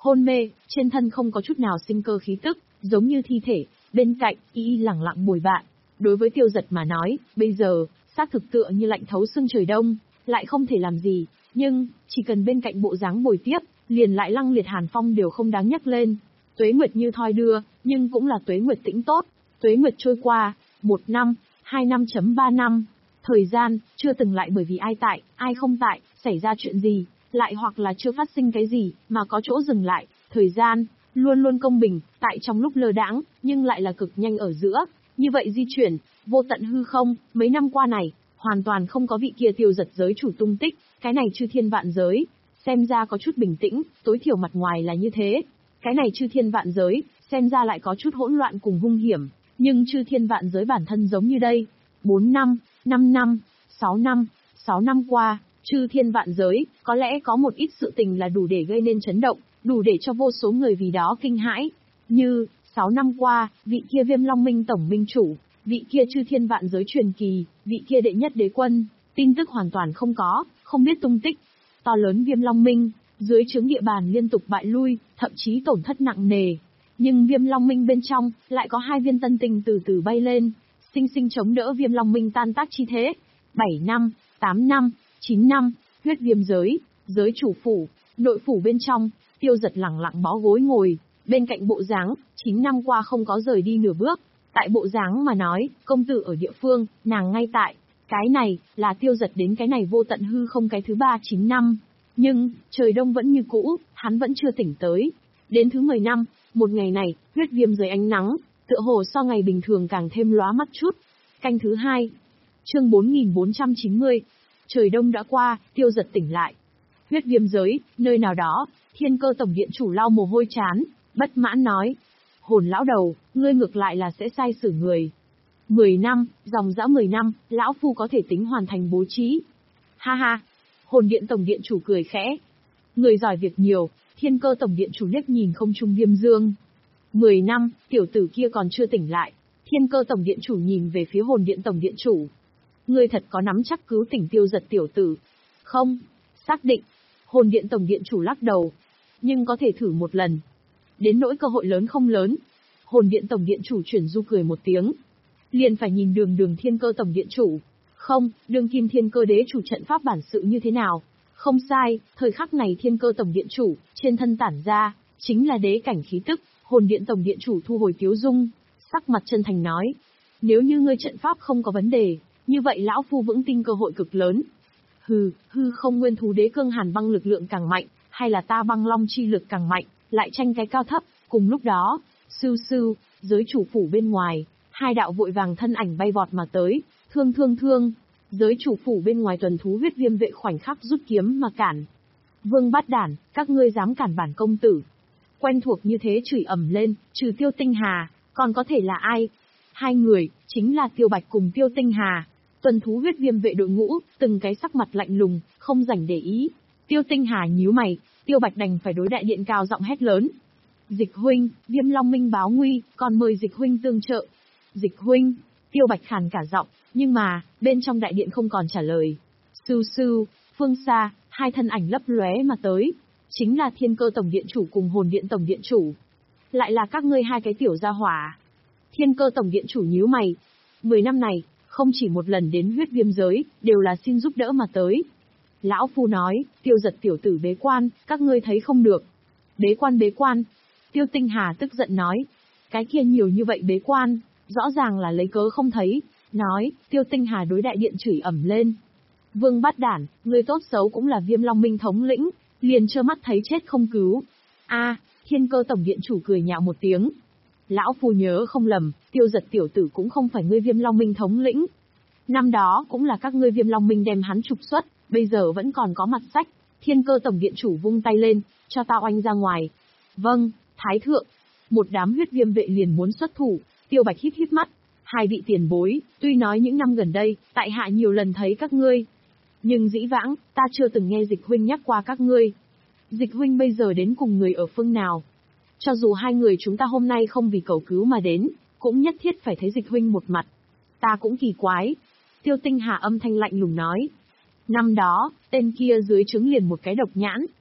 hôn mê, trên thân không có chút nào sinh cơ khí tức, giống như thi thể, bên cạnh, y y lẳng lặng bồi bạn. Đối với Tiêu Giật mà nói, bây giờ, xác thực tựa như lạnh thấu xương trời đông, lại không thể làm gì, nhưng, chỉ cần bên cạnh bộ dáng bồi tiếp, liền lại lăng liệt hàn phong đều không đáng nhắc lên. Tuế nguyệt như thoi đưa, nhưng cũng là tuế nguyệt tĩnh tốt. Tuế nguyệt trôi qua, một năm, hai năm chấm ba năm. Thời gian, chưa từng lại bởi vì ai tại, ai không tại, xảy ra chuyện gì, lại hoặc là chưa phát sinh cái gì, mà có chỗ dừng lại. Thời gian, luôn luôn công bình, tại trong lúc lơ đãng, nhưng lại là cực nhanh ở giữa. Như vậy di chuyển, vô tận hư không, mấy năm qua này, hoàn toàn không có vị kia Tiêu Giật giới chủ tung tích, cái này chư thiên vạn giới, xem ra có chút bình tĩnh, tối thiểu mặt ngoài là như thế. Cái này chư thiên vạn giới, xem ra lại có chút hỗn loạn cùng hung hiểm, nhưng chư thiên vạn giới bản thân giống như đây. Bốn năm, năm năm, sáu năm, sáu năm qua, chư thiên vạn giới, có lẽ có một ít sự tình là đủ để gây nên chấn động, đủ để cho vô số người vì đó kinh hãi. Như, sáu năm qua, vị kia Viêm Long Minh tổng minh chủ, vị kia chư thiên vạn giới truyền kỳ, vị kia đệ nhất đế quân, tin tức hoàn toàn không có, không biết tung tích. To lớn Viêm Long Minh, dưới trướng địa bàn liên tục bại lui, thậm chí tổn thất nặng nề. Nhưng Viêm Long Minh bên trong, lại có hai viên tân tinh từ từ bay lên, sinh sinh chống đỡ Viêm Long Minh tan tác chi thế. Bảy năm, tám năm, chín năm, huyết viêm giới, giới chủ phủ, nội phủ bên trong, Tiêu Giật lẳng lặng bó gối ngồi, bên cạnh bộ dáng, chín năm qua không có rời đi nửa bước. Tại bộ dáng mà nói, công tử ở địa phương, nàng ngay tại. Cái này, là Tiêu Giật đến cái này vô tận hư không cái thứ ba chín năm. Nhưng, trời đông vẫn như cũ, hắn vẫn chưa tỉnh tới. Đến thứ mười năm, một ngày này, huyết viêm dưới ánh nắng, tựa hồ so ngày bình thường càng thêm lóa mắt chút. Canh thứ hai, chương bốn nghìn bốn trăm chín mươi. Trời đông đã qua, Tiêu Giật tỉnh lại. Huyết viêm giới, nơi nào đó, Thiên Cơ tổng điện chủ lau mồ hôi chán, bất mãn nói. Hồn lão đầu, ngươi ngược lại là sẽ sai xử người. Mười năm, dòng dã mười năm, lão phu có thể tính hoàn thành bố trí. Ha ha, hồn điện tổng điện chủ cười khẽ. Người giỏi việc nhiều, Thiên Cơ tổng điện chủ liếc nhìn không trung Viêm Dương. Mười năm, tiểu tử kia còn chưa tỉnh lại. Thiên Cơ tổng điện chủ nhìn về phía hồn điện tổng điện chủ. Ngươi thật có nắm chắc cứu tỉnh Tiêu Giật tiểu tử? Không, xác định. Hồn điện tổng điện chủ lắc đầu. Nhưng có thể thử một lần. Đến nỗi cơ hội lớn không lớn. Hồn điện tổng điện chủ chuyển du cười một tiếng. Liền phải nhìn đường đường Thiên Cơ tổng điện chủ. Không, đường kim Thiên Cơ đế chủ trận pháp bản sự như thế nào? Không sai, thời khắc này Thiên Cơ tổng điện chủ, trên thân tản ra, chính là đế cảnh khí tức. Hồn điện tổng điện chủ thu hồi tiếu dung, sắc mặt chân thành nói. Nếu như ngươi trận pháp không có vấn đề, như vậy lão phu vững tin cơ hội cực lớn. Hừ, hư không nguyên thú đế cương hàn băng lực lượng càng mạnh, hay là ta băng long chi lực càng mạnh, lại tranh cái cao thấp. Cùng lúc đó, sưu sưu, giới chủ phủ bên ngoài, hai đạo vội vàng thân ảnh bay vọt mà tới, thương thương thương. Giới chủ phủ bên ngoài tuần thú huyết viêm vệ khoảnh khắc rút kiếm mà cản. Vương bát đản, các ngươi dám cản bản công tử. Quen thuộc như thế chửi ầm lên, trừ Tiêu Tinh Hà, còn có thể là ai? Hai người, chính là Tiêu Bạch cùng Tiêu Tinh Hà. Tuần thú huyết viêm vệ đội ngũ, từng cái sắc mặt lạnh lùng, không rảnh để ý. Tiêu Tinh Hà nhíu mày, Tiêu Bạch đành phải đối đại điện cao giọng hét lớn. Dịch huynh, Viêm Long Minh báo nguy, còn mời Dịch huynh tương trợ. Dịch huynh, Tiêu Bạch khàn cả giọng, nhưng mà, bên trong đại điện không còn trả lời. Sưu sưu, phương xa, hai thân ảnh lấp lóe mà tới. Chính là Thiên Cơ tổng điện chủ cùng Hồn điện tổng điện chủ. Lại là các ngươi hai cái tiểu gia hỏa. Thiên Cơ tổng điện chủ nhíu mày. Mười năm này, không chỉ một lần đến huyết viêm giới, đều là xin giúp đỡ mà tới. Lão phu nói, Tiêu Giật tiểu tử bế quan, các ngươi thấy không được. Bế quan bế quan. Tiêu Tinh Hà tức giận nói. Cái kia nhiều như vậy bế quan, rõ ràng là lấy cớ không thấy. Nói, Tiêu Tinh Hà đối đại điện chửi ẩm lên. Vương bát đản, ngươi tốt xấu cũng là Viêm Long Minh thống lĩnh, liền trơ mắt thấy chết không cứu. A, Thiên Cơ tổng điện chủ cười nhạo một tiếng. Lão phu nhớ không lầm, Tiêu Giật tiểu tử cũng không phải ngươi Viêm Long Minh thống lĩnh. Năm đó cũng là các ngươi Viêm Long Minh đem hắn trục xuất, bây giờ vẫn còn có mặt sách. Thiên Cơ tổng điện chủ vung tay lên, cho tao oanh ra ngoài. Vâng, Thái thượng. Một đám huyết viêm vệ liền muốn xuất thủ. Tiêu Bạch híp híp mắt. Hai vị tiền bối, tuy nói những năm gần đây, tại hạ nhiều lần thấy các ngươi. Nhưng dĩ vãng, ta chưa từng nghe Dịch huynh nhắc qua các ngươi. Dịch huynh bây giờ đến cùng người ở phương nào? Cho dù hai người chúng ta hôm nay không vì cầu cứu mà đến, cũng nhất thiết phải thấy Dịch huynh một mặt. Ta cũng kỳ quái. Tiêu Tinh Hà âm thanh lạnh lùng nói. Năm đó, tên kia dưới trướng liền một cái độc nhãn.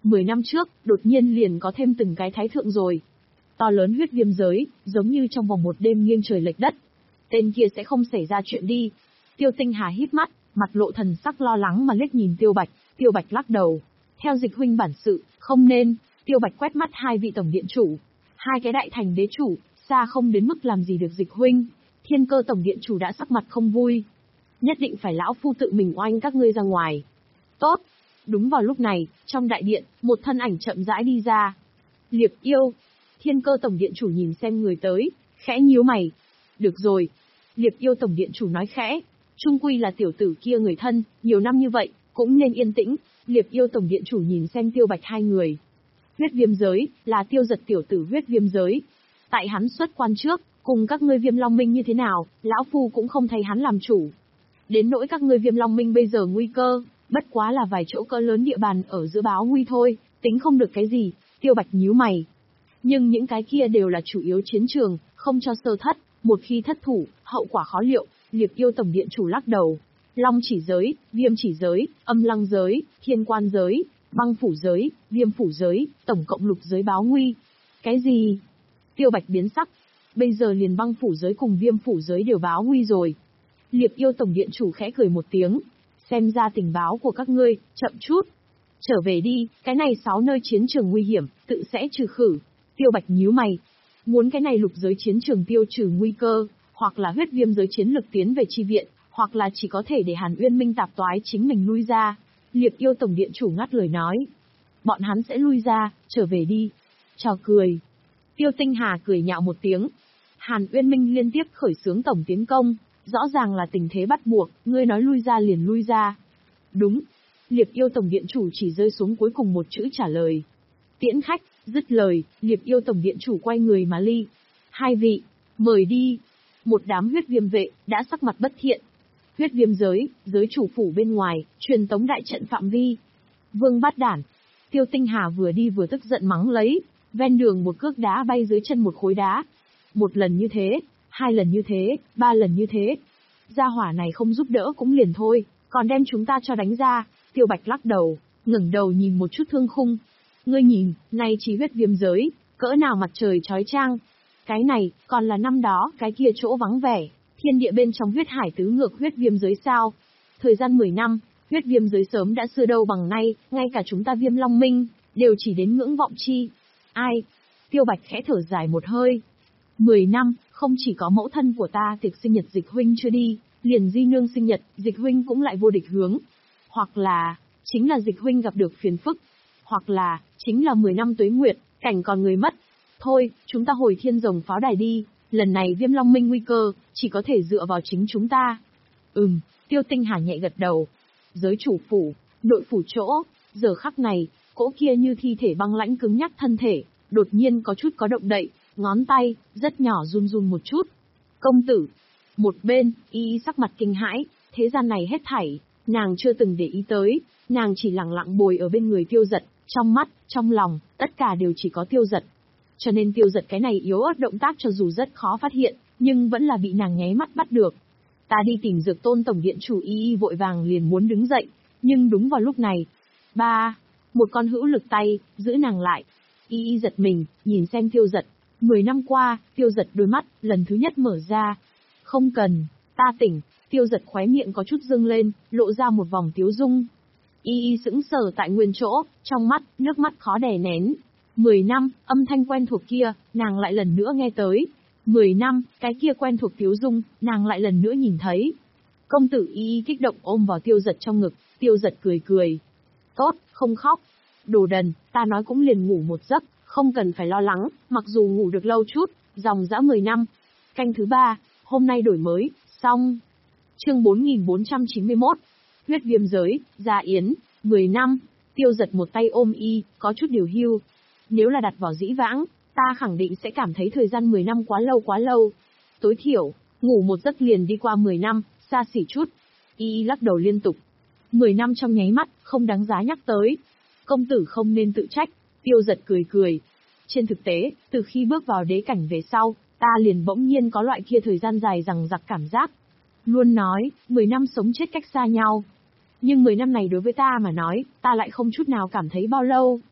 Mười năm trước, đột nhiên liền có thêm từng cái thái thượng rồi. To lớn huyết viêm giới, giống như trong vòng một đêm nghiêng trời lệch đất. Tên kia sẽ không xảy ra chuyện đi. Tiêu Tinh Hà híp mắt, mặt lộ thần sắc lo lắng mà liếc nhìn Tiêu Bạch, Tiêu Bạch lắc đầu. Theo Dịch huynh bản sự, không nên. Tiêu Bạch quét mắt hai vị tổng điện chủ, hai cái đại thành đế chủ, xa không đến mức làm gì được Dịch huynh. Thiên Cơ tổng điện chủ đã sắc mặt không vui. Nhất định phải lão phu tự mình oanh các ngươi ra ngoài. Tốt. Đúng vào lúc này, trong đại điện, một thân ảnh chậm rãi đi ra. Liệp Yêu. Thiên Cơ tổng điện chủ nhìn xem người tới, khẽ nhíu mày. Được rồi. Liệp Yêu tổng điện chủ nói khẽ. Trung quy là tiểu tử kia người thân, nhiều năm như vậy, cũng nên yên tĩnh. Liệp Yêu tổng điện chủ nhìn xem Tiêu Bạch hai người. Huyết viêm giới, là Tiêu Giật tiểu tử huyết viêm giới. Tại hắn xuất quan trước, cùng các ngươi Viêm Long Minh như thế nào, lão phu cũng không thấy hắn làm chủ. Đến nỗi các ngươi Viêm Long Minh bây giờ nguy cơ, bất quá là vài chỗ cỡ lớn địa bàn ở giữa báo nguy thôi, tính không được cái gì. Tiêu Bạch nhíu mày. Nhưng những cái kia đều là chủ yếu chiến trường, không cho sơ thất, một khi thất thủ, hậu quả khó liệu. Liệp Yêu tổng điện chủ lắc đầu. Long chỉ giới, viêm chỉ giới, âm lăng giới, thiên quan giới, băng phủ giới, viêm phủ giới, tổng cộng lục giới báo nguy. Cái gì? Tiêu Bạch biến sắc. Bây giờ liền băng phủ giới cùng viêm phủ giới đều báo nguy rồi. Liệp Yêu tổng điện chủ khẽ cười một tiếng. Xem ra tình báo của các ngươi, chậm chút. Trở về đi, cái này sáu nơi chiến trường nguy hiểm, tự sẽ trừ khử. Tiêu Bạch nhíu mày. Muốn cái này lục giới chiến trường tiêu trừ nguy cơ, hoặc là huyết viêm giới chiến lực tiến về chi viện, hoặc là chỉ có thể để Hàn Uyên Minh tạp toái chính mình lui ra. Liệp Yêu tổng điện chủ ngắt lời nói. Bọn hắn sẽ lui ra, trở về đi. Trò cười. Tiêu Tinh Hà cười nhạo một tiếng. Hàn Uyên Minh liên tiếp khởi xướng tổng tiến công, rõ ràng là tình thế bắt buộc, ngươi nói lui ra liền lui ra. Đúng. Liệp Yêu tổng điện chủ chỉ rơi xuống cuối cùng một chữ trả lời. Tiễn khách, dứt lời, Liệp Yêu tổng điện chủ quay người mà ly. Hai vị, mời đi. Một đám huyết viêm vệ, đã sắc mặt bất thiện. Huyết viêm giới, giới chủ phủ bên ngoài, truyền tống đại trận phạm vi. Vương bát đản. Tiêu Tinh Hà vừa đi vừa tức giận mắng lấy, ven đường một cước đá bay dưới chân một khối đá. Một lần như thế, hai lần như thế, ba lần như thế. Gia hỏa này không giúp đỡ cũng liền thôi, còn đem chúng ta cho đánh ra. Tiêu Bạch lắc đầu, ngẩng đầu nhìn một chút Thương Khung. Ngươi nhìn, nay chỉ huyết viêm giới, cỡ nào mặt trời chói chang. Cái này, còn là năm đó, cái kia chỗ vắng vẻ, thiên địa bên trong huyết hải tứ ngược huyết viêm giới sao. Thời gian mười năm, huyết viêm giới sớm đã xưa đâu bằng nay, ngay cả chúng ta Viêm Long Minh, đều chỉ đến ngưỡng vọng chi. Ai? Tiêu Bạch khẽ thở dài một hơi. Mười năm, không chỉ có mẫu thân của ta tiệc sinh nhật Dịch huynh chưa đi, liền di nương sinh nhật, Dịch huynh cũng lại vô địch hướng. Hoặc là, chính là Dịch huynh gặp được phiền phức. Hoặc là, chính là mười năm tuế nguyệt, cảnh còn người mất. Thôi, chúng ta hồi Thiên Rồng pháo đài đi, lần này Viêm Long Minh nguy cơ, chỉ có thể dựa vào chính chúng ta. Ừm, Tiêu Tinh Hà nhẹ gật đầu. Giới chủ phủ, nội phủ chỗ, giờ khắc này, cỗ kia như thi thể băng lãnh cứng nhắc thân thể, đột nhiên có chút có động đậy, ngón tay, rất nhỏ run run một chút. Công tử. Một bên, y y sắc mặt kinh hãi, thế gian này hết thảy, nàng chưa từng để ý tới, nàng chỉ lặng lặng bồi ở bên người Tiêu Giật, trong mắt, trong lòng, tất cả đều chỉ có Tiêu Giật. Cho nên Tiêu Giật cái này yếu ớt động tác cho dù rất khó phát hiện, nhưng vẫn là bị nàng nháy mắt bắt được. Ta đi tìm Dược Tôn tổng điện chủ, y y vội vàng liền muốn đứng dậy, nhưng đúng vào lúc này, ba, một con hữu lực tay, giữ nàng lại. Y y giật mình, nhìn xem Tiêu Giật. Mười năm qua, Tiêu Giật đôi mắt, lần thứ nhất mở ra. Không cần, ta tỉnh. Tiêu Giật khóe miệng có chút dâng lên, lộ ra một vòng tiếu dung. Y y sững sờ tại nguyên chỗ, trong mắt, nước mắt khó đè nén. Mười năm, âm thanh quen thuộc kia, nàng lại lần nữa nghe tới. Mười năm, cái kia quen thuộc tiếu dung, nàng lại lần nữa nhìn thấy. Công tử Y y kích động ôm vào Tiêu Giật trong ngực, Tiêu Giật cười cười. Tốt, không khóc. Đồ đần, ta nói cũng liền ngủ một giấc, không cần phải lo lắng, mặc dù ngủ được lâu chút, dòng dã mười năm. Canh thứ ba, hôm nay đổi mới, xong. Chương bốn nghìn bốn trăm chín mươi mốt. Huyết viêm giới, Gia Yến, mười năm. Tiêu Giật một tay ôm y, có chút điều hưu. Nếu là đặt vào dĩ vãng, ta khẳng định sẽ cảm thấy thời gian mười năm quá lâu quá lâu. Tối thiểu, ngủ một giấc liền đi qua mười năm, xa xỉ chút. Y lắc đầu liên tục. mười năm trong nháy mắt, không đáng giá nhắc tới. Công tử không nên tự trách. Tiêu Giật cười cười. Trên thực tế, từ khi bước vào đế cảnh về sau, ta liền bỗng nhiên có loại kia thời gian dài rằng giặc cảm giác. Luôn nói, mười năm sống chết cách xa nhau. Nhưng mười năm này đối với ta mà nói, ta lại không chút nào cảm thấy bao lâu.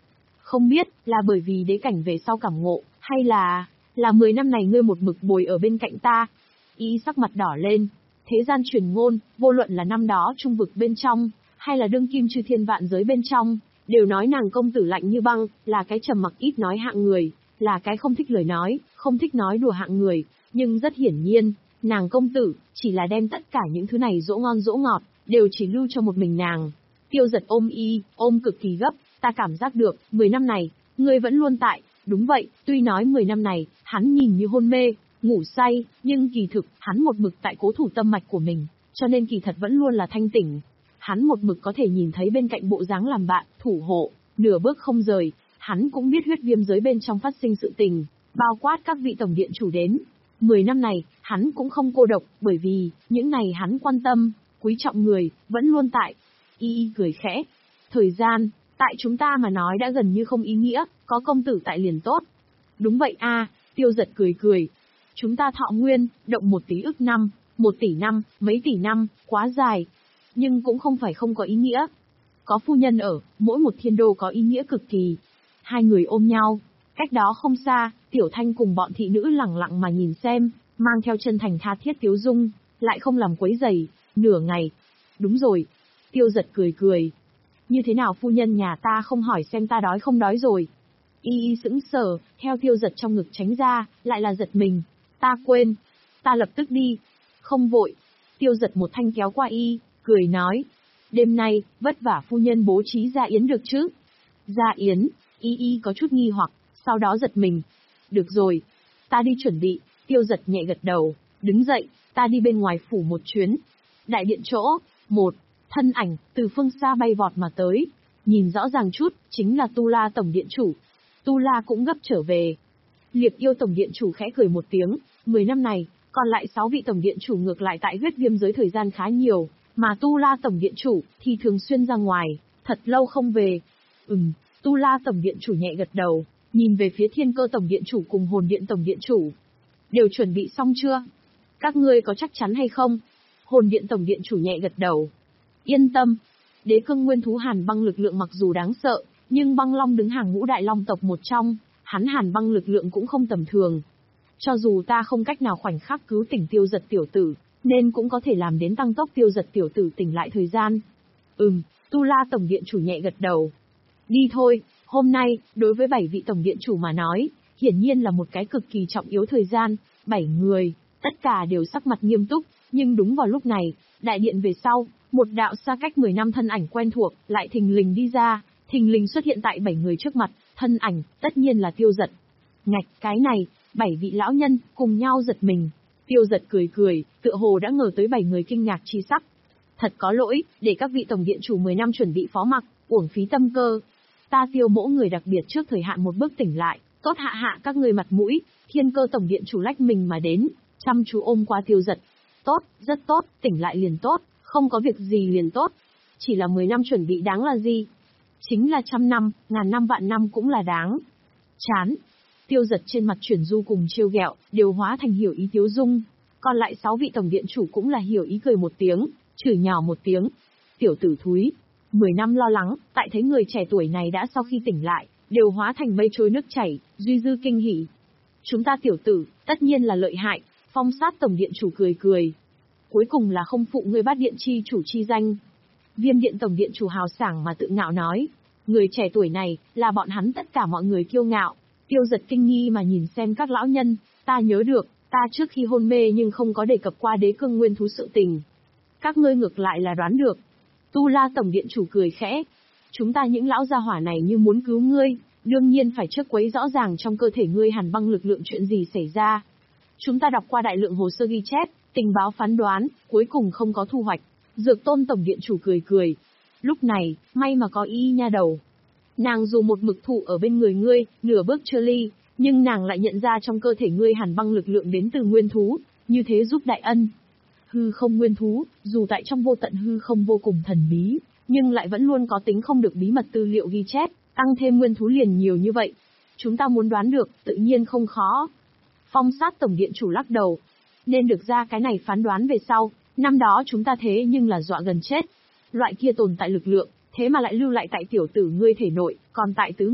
Không biết, là bởi vì đế cảnh về sau cảm ngộ, hay là, là mười năm này ngươi một mực bồi ở bên cạnh ta. Y sắc mặt đỏ lên. Thế gian truyền ngôn, vô luận là năm đó trung vực bên trong, hay là đương kim chư thiên vạn giới bên trong, đều nói nàng công tử lạnh như băng, là cái trầm mặc ít nói hạng người, là cái không thích lời nói, không thích nói đùa hạng người, nhưng rất hiển nhiên, nàng công tử, chỉ là đem tất cả những thứ này dỗ ngon dỗ ngọt, đều chỉ lưu cho một mình nàng. Tiêu Giật ôm y, ôm cực kỳ gấp, ta cảm giác được, mười năm này, ngươi vẫn luôn tại, đúng vậy, tuy nói mười năm này, hắn nhìn như hôn mê, ngủ say, nhưng kỳ thực, hắn một mực tại cố thủ tâm mạch của mình, cho nên kỳ thật vẫn luôn là thanh tỉnh. Hắn một mực có thể nhìn thấy bên cạnh bộ dáng làm bạn, thủ hộ, nửa bước không rời, hắn cũng biết huyết viêm giới bên trong phát sinh sự tình, bao quát các vị tổng điện chủ đến. Mười năm này, hắn cũng không cô độc, bởi vì, những này hắn quan tâm, quý trọng người, vẫn luôn tại. Y y cười khẽ. Thời gian, tại chúng ta mà nói đã gần như không ý nghĩa, có công tử tại liền tốt. Đúng vậy a, Tiêu Giật cười cười. Chúng ta thọ nguyên, động một tí ức năm, một tỷ năm, mấy tỷ năm, quá dài. Nhưng cũng không phải không có ý nghĩa. Có phu nhân ở, mỗi một thiên đô có ý nghĩa cực kỳ. Hai người ôm nhau. Cách đó không xa, Tiểu Thanh cùng bọn thị nữ lẳng lặng mà nhìn xem, mang theo chân thành tha thiết tiếu dung, lại không làm quấy rầy. Nửa ngày. Đúng rồi. Tiêu Giật cười cười. Như thế nào phu nhân nhà ta không hỏi xem ta đói không đói rồi. Y y sững sờ, theo Tiêu Giật trong ngực tránh ra, lại là giật mình. Ta quên. Ta lập tức đi. Không vội. Tiêu Giật một thanh kéo qua y, cười nói. Đêm nay, vất vả phu nhân bố trí gia yến được chứ? Gia yến, y y có chút nghi hoặc, sau đó giật mình. Được rồi. Ta đi chuẩn bị. Tiêu Giật nhẹ gật đầu, đứng dậy, ta đi bên ngoài phủ một chuyến. Đại điện chỗ, một, thân ảnh, từ phương xa bay vọt mà tới. Nhìn rõ ràng chút, chính là Tu La Tổng Điện Chủ. Tu La cũng gấp trở về. Liệp Yêu Tổng Điện Chủ khẽ cười một tiếng, mười năm này, còn lại sáu vị Tổng Điện Chủ ngược lại tại huyết viêm giới thời gian khá nhiều, mà Tu La Tổng Điện Chủ thì thường xuyên ra ngoài, thật lâu không về. Ừm, Tu La Tổng Điện Chủ nhẹ gật đầu, nhìn về phía Thiên Cơ Tổng Điện Chủ cùng Hồn Điện Tổng Điện Chủ. Đều chuẩn bị xong chưa? Các ngươi có chắc chắn hay không? Hồn Điện Tổng Điện Chủ nhẹ gật đầu. Yên tâm. Đế cương nguyên thú hàn băng lực lượng mặc dù đáng sợ, nhưng băng long đứng hàng ngũ đại long tộc một trong, hắn hàn băng lực lượng cũng không tầm thường. Cho dù ta không cách nào khoảnh khắc cứu tỉnh Tiêu Giật tiểu tử, nên cũng có thể làm đến tăng tốc Tiêu Giật tiểu tử tỉnh lại thời gian. Ừm, Tu La Tổng Điện Chủ nhẹ gật đầu. Đi thôi, hôm nay, đối với bảy vị Tổng Điện Chủ mà nói, hiển nhiên là một cái cực kỳ trọng yếu thời gian, bảy người, tất cả đều sắc mặt nghiêm túc, nhưng đúng vào lúc này, đại điện về sau, một đạo xa cách mười năm thân ảnh quen thuộc, lại thình lình đi ra, thình lình xuất hiện tại bảy người trước mặt, thân ảnh, tất nhiên là Tiêu Giật. Ngạch, cái này, bảy vị lão nhân, cùng nhau giật mình. Tiêu Giật cười cười, tựa hồ đã ngờ tới bảy người kinh ngạc chi sắc. Thật có lỗi, để các vị Tổng Điện Chủ mười năm chuẩn bị phó mặc, uổng phí tâm cơ. Ta Tiêu mỗ người đặc biệt trước thời hạn một bước tỉnh lại, tốt hạ hạ các người mặt mũi. Thiên Cơ Tổng Điện Chủ lách mình mà đến, chăm chú ôm qua Tiêu Giật. Tốt, rất tốt, tỉnh lại liền tốt, không có việc gì liền tốt. Chỉ là mười năm chuẩn bị đáng là gì? Chính là trăm năm, ngàn năm vạn năm cũng là đáng. Chán. Tiêu Giật trên mặt chuyển du cùng trêu ghẹo, đều hóa thành hiểu ý tiếu dung. Còn lại sáu vị Tổng Điện Chủ cũng là hiểu ý cười một tiếng, chửi nhỏ một tiếng. Tiểu tử thúi. Mười năm lo lắng, tại thấy người trẻ tuổi này đã sau khi tỉnh lại, đều hóa thành mây trôi nước chảy, duy dư kinh hỉ. Chúng ta tiểu tử, tất nhiên là lợi hại. Phong Sát Tổng Điện Chủ cười cười. Cuối cùng là không phụ ngươi Bát Điện chi chủ chi danh. Viêm Điện Tổng Điện Chủ hào sảng mà tự ngạo nói. Người trẻ tuổi này, là bọn hắn tất cả mọi người kiêu ngạo. Tiêu Giật kinh nghi mà nhìn xem các lão nhân, ta nhớ được, ta trước khi hôn mê nhưng không có đề cập qua đế cương nguyên thú sự tình. Các ngươi ngược lại là đoán được. Tu La Tổng Điện Chủ cười khẽ. Chúng ta những lão gia hỏa này như muốn cứu ngươi, đương nhiên phải trước quấy rõ ràng trong cơ thể ngươi hàn băng lực lượng chuyện gì xảy ra. Chúng ta đọc qua đại lượng hồ sơ ghi chép, tình báo phán đoán, cuối cùng không có thu hoạch. Dược Tôn Tổng Điện Chủ cười cười. Lúc này, may mà có y nha đầu. Nàng dù một mực thụ ở bên người ngươi, nửa bước chưa ly, nhưng nàng lại nhận ra trong cơ thể ngươi hàn băng lực lượng đến từ nguyên thú, như thế giúp đại ân. Hư không nguyên thú, dù tại trong vô tận hư không vô cùng thần bí, nhưng lại vẫn luôn có tính không được bí mật tư liệu ghi chép, tăng thêm nguyên thú liền nhiều như vậy. Chúng ta muốn đoán được, tự nhiên không khó. Phong Sát Tổng Điện Chủ lắc đầu. Nên được ra cái này phán đoán về sau, năm đó chúng ta thế nhưng là dọa gần chết. Loại kia tồn tại lực lượng, thế mà lại lưu lại tại tiểu tử ngươi thể nội, còn tại tứ ngược,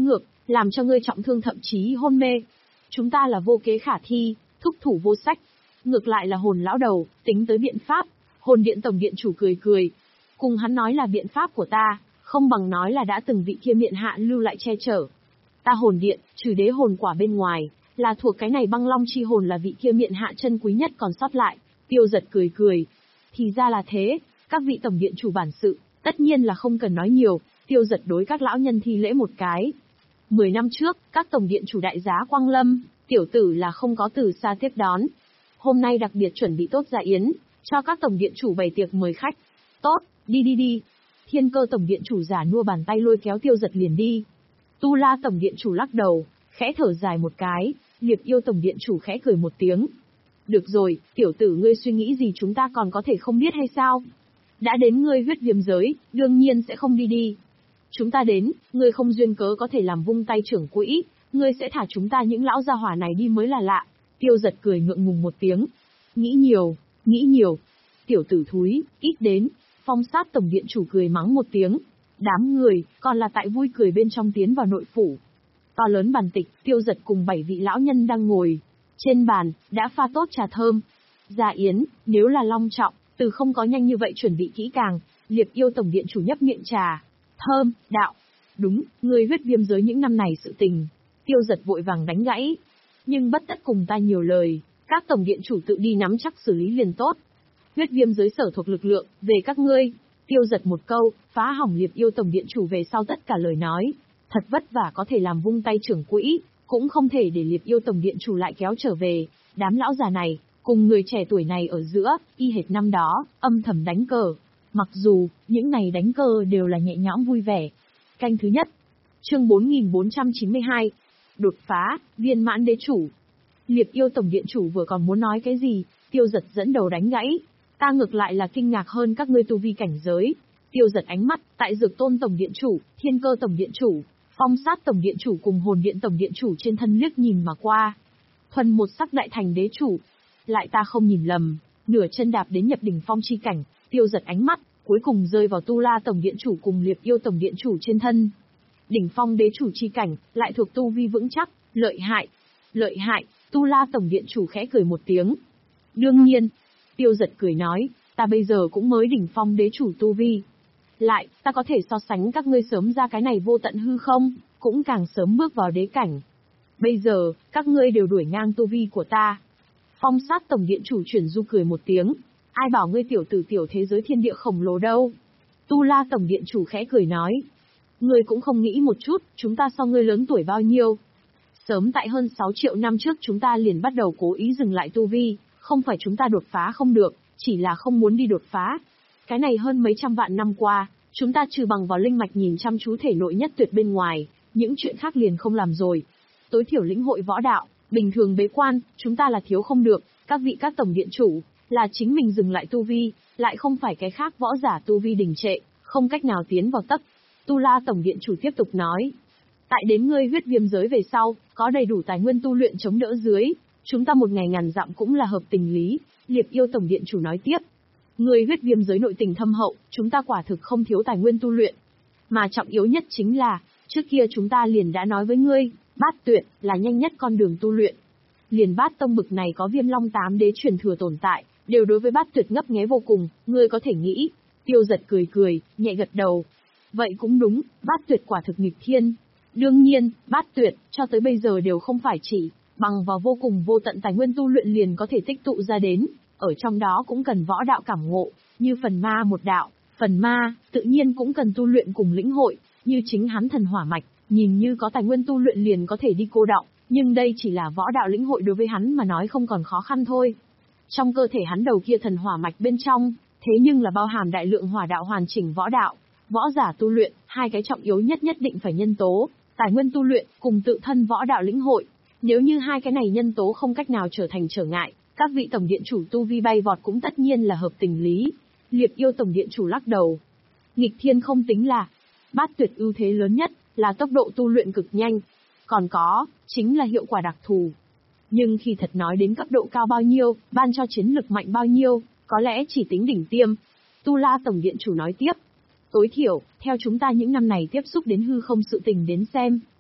làm cho ngươi trọng thương thậm chí hôn mê. Chúng ta là vô kế khả thi, thúc thủ vô sách. Ngược lại là Hồn lão đầu, tính tới biện pháp. Hồn điện tổng điện chủ cười cười. Cùng hắn nói là biện pháp của ta, không bằng nói là đã từng vị kia miện hạ lưu lại che chở. Ta Hồn điện, trừ đế hồn quả bên ngoài, là thuộc cái này băng long chi hồn là vị kia miện hạ chân quý nhất còn sót lại. Tiêu Giật cười cười. Thì ra là thế, các vị tổng điện chủ bản sự, tất nhiên là không cần nói nhiều. Tiêu Giật đối các lão nhân thi lễ một cái. Mười năm trước, các tổng điện chủ đại giá Quang Lâm, tiểu tử là không có từ xa tiếp đón. Hôm nay đặc biệt chuẩn bị tốt dạ yến, cho các tổng điện chủ bày tiệc mời khách. Tốt, đi đi đi. Thiên Cơ tổng điện chủ giả nua bàn tay lôi kéo Tiêu Giật liền đi. Tu La tổng điện chủ lắc đầu, khẽ thở dài một cái. Liệp Yêu tổng điện chủ khẽ cười một tiếng. Được rồi, tiểu tử ngươi suy nghĩ gì chúng ta còn có thể không biết hay sao? Đã đến ngươi huyết viêm giới, đương nhiên sẽ không đi đi. Chúng ta đến, ngươi không duyên cớ có thể làm vung tay trưởng quỹ, ngươi sẽ thả chúng ta những lão gia hỏa này đi mới là lạ. Tiêu Giật cười ngượng ngùng một tiếng. Nghĩ nhiều, nghĩ nhiều. Tiểu tử thúi, ít đến. Phong Sát tổng điện chủ cười mắng một tiếng. Đám người, còn là tại vui cười bên trong tiến vào nội phủ. To lớn bàn tịch, Tiêu Giật cùng bảy vị lão nhân đang ngồi. Trên bàn, đã pha tốt trà thơm. Dạ yến, nếu là long trọng, từ không có nhanh như vậy chuẩn bị kỹ càng. Liệp Yêu tổng điện chủ nhấp miệng trà. Thơm, đạo. Đúng, người huyết viêm giới những năm này sự tình. Tiêu Giật vội vàng đánh gãy. Nhưng bất tất cùng ta nhiều lời, các tổng điện chủ tự đi nắm chắc xử lý liền tốt. Huyết viêm giới sở thuộc lực lượng, về các ngươi. Tiêu Giật một câu, phá hỏng Liệp Yêu tổng điện chủ về sau tất cả lời nói. Thật vất vả có thể làm vung tay trưởng quỹ, cũng không thể để Liệp Yêu tổng điện chủ lại kéo trở về. Đám lão già này, cùng người trẻ tuổi này ở giữa, y hệt năm đó, âm thầm đánh cờ. Mặc dù, những này đánh cờ đều là nhẹ nhõm vui vẻ. Canh thứ nhất. Chương bốn nghìn bốn trăm chín mươi hai. Đột phá, viên mãn đế chủ. Liệp Yêu tổng điện chủ vừa còn muốn nói cái gì, Tiêu Giật dẫn đầu đánh gãy. Ta ngược lại là kinh ngạc hơn các ngươi tu vi cảnh giới. Tiêu Giật ánh mắt, tại Dược Tôn tổng điện chủ, Thiên Cơ tổng điện chủ, Phong Sát tổng điện chủ cùng Hồn điện tổng điện chủ trên thân liếc nhìn mà qua. Thuần một sắc đại thành đế chủ. Lại ta không nhìn lầm, nửa chân đạp đến nhập đỉnh phong chi cảnh. Tiêu Giật ánh mắt, cuối cùng rơi vào Tu La tổng điện chủ cùng Liệp Yêu tổng điện chủ trên thân. Đỉnh phong đế chủ chi cảnh, lại thuộc tu vi vững chắc, lợi hại. Lợi hại, Tu La tổng điện chủ khẽ cười một tiếng. Đương nhiên, Tiêu Giật cười nói, ta bây giờ cũng mới đỉnh phong đế chủ tu vi. Lại, ta có thể so sánh các ngươi sớm ra cái này vô tận hư không, cũng càng sớm bước vào đế cảnh. Bây giờ, các ngươi đều đuổi ngang tu vi của ta. Phong Sát tổng điện chủ chuyển du cười một tiếng. Ai bảo ngươi tiểu tử tiểu thế giới thiên địa khổng lồ đâu. Tu La tổng điện chủ khẽ cười nói. Ngươi cũng không nghĩ một chút, chúng ta so ngươi lớn tuổi bao nhiêu. Sớm tại hơn sáu triệu năm trước chúng ta liền bắt đầu cố ý dừng lại tu vi, không phải chúng ta đột phá không được, chỉ là không muốn đi đột phá. Cái này hơn mấy trăm vạn năm qua, chúng ta trừ bằng vào linh mạch nhìn chăm chú thể nội nhất tuyệt bên ngoài, những chuyện khác liền không làm rồi. Tối thiểu lĩnh hội võ đạo, bình thường bế quan, chúng ta là thiếu không được, các vị các tổng điện chủ, là chính mình dừng lại tu vi, lại không phải cái khác võ giả tu vi đình trệ, không cách nào tiến vào tấp. Tu La tổng điện chủ tiếp tục nói. Tại đến ngươi huyết viêm giới về sau, có đầy đủ tài nguyên tu luyện chống đỡ dưới, chúng ta một ngày ngàn dặm cũng là hợp tình lý. Liệp Yêu tổng điện chủ nói tiếp. Ngươi huyết viêm giới nội tình thâm hậu, chúng ta quả thực không thiếu tài nguyên tu luyện. Mà trọng yếu nhất chính là, trước kia chúng ta liền đã nói với ngươi, bát tuyệt là nhanh nhất con đường tu luyện. Liền bát tông bực này có Viêm Long tám đế truyền thừa tồn tại, đều đối với bát tuyệt ngấp nghé vô cùng, ngươi có thể nghĩ. Tiêu Giật cười cười, nhẹ gật đầu. Vậy cũng đúng, bát tuyệt quả thực nghịch thiên. Đương nhiên, bát tuyệt, cho tới bây giờ đều không phải chỉ, bằng vào vô cùng vô tận tài nguyên tu luyện liền có thể tích tụ ra đến, ở trong đó cũng cần võ đạo cảm ngộ, như phần ma một đạo, phần ma, tự nhiên cũng cần tu luyện cùng lĩnh hội, như chính hắn thần hỏa mạch, nhìn như có tài nguyên tu luyện liền có thể đi cô đọng, nhưng đây chỉ là võ đạo lĩnh hội đối với hắn mà nói không còn khó khăn thôi. Trong cơ thể hắn đầu kia thần hỏa mạch bên trong, thế nhưng là bao hàm đại lượng hỏa đạo hoàn chỉnh võ đạo. Võ giả tu luyện, hai cái trọng yếu nhất nhất định phải nhân tố, tài nguyên tu luyện, cùng tự thân võ đạo lĩnh hội. Nếu như hai cái này nhân tố không cách nào trở thành trở ngại, các vị tổng điện chủ tu vi bay vọt cũng tất nhiên là hợp tình lý. Liệp Yêu tổng điện chủ lắc đầu. Nghịch thiên không tính là, bát tuyệt ưu thế lớn nhất, là tốc độ tu luyện cực nhanh. Còn có, chính là hiệu quả đặc thù. Nhưng khi thật nói đến cấp độ cao bao nhiêu, ban cho chiến lực mạnh bao nhiêu, có lẽ chỉ tính đỉnh tiêm. Tu La tổng điện chủ nói tiếp. Tối thiểu, theo chúng ta những năm này tiếp xúc đến hư không sự tình đến xem,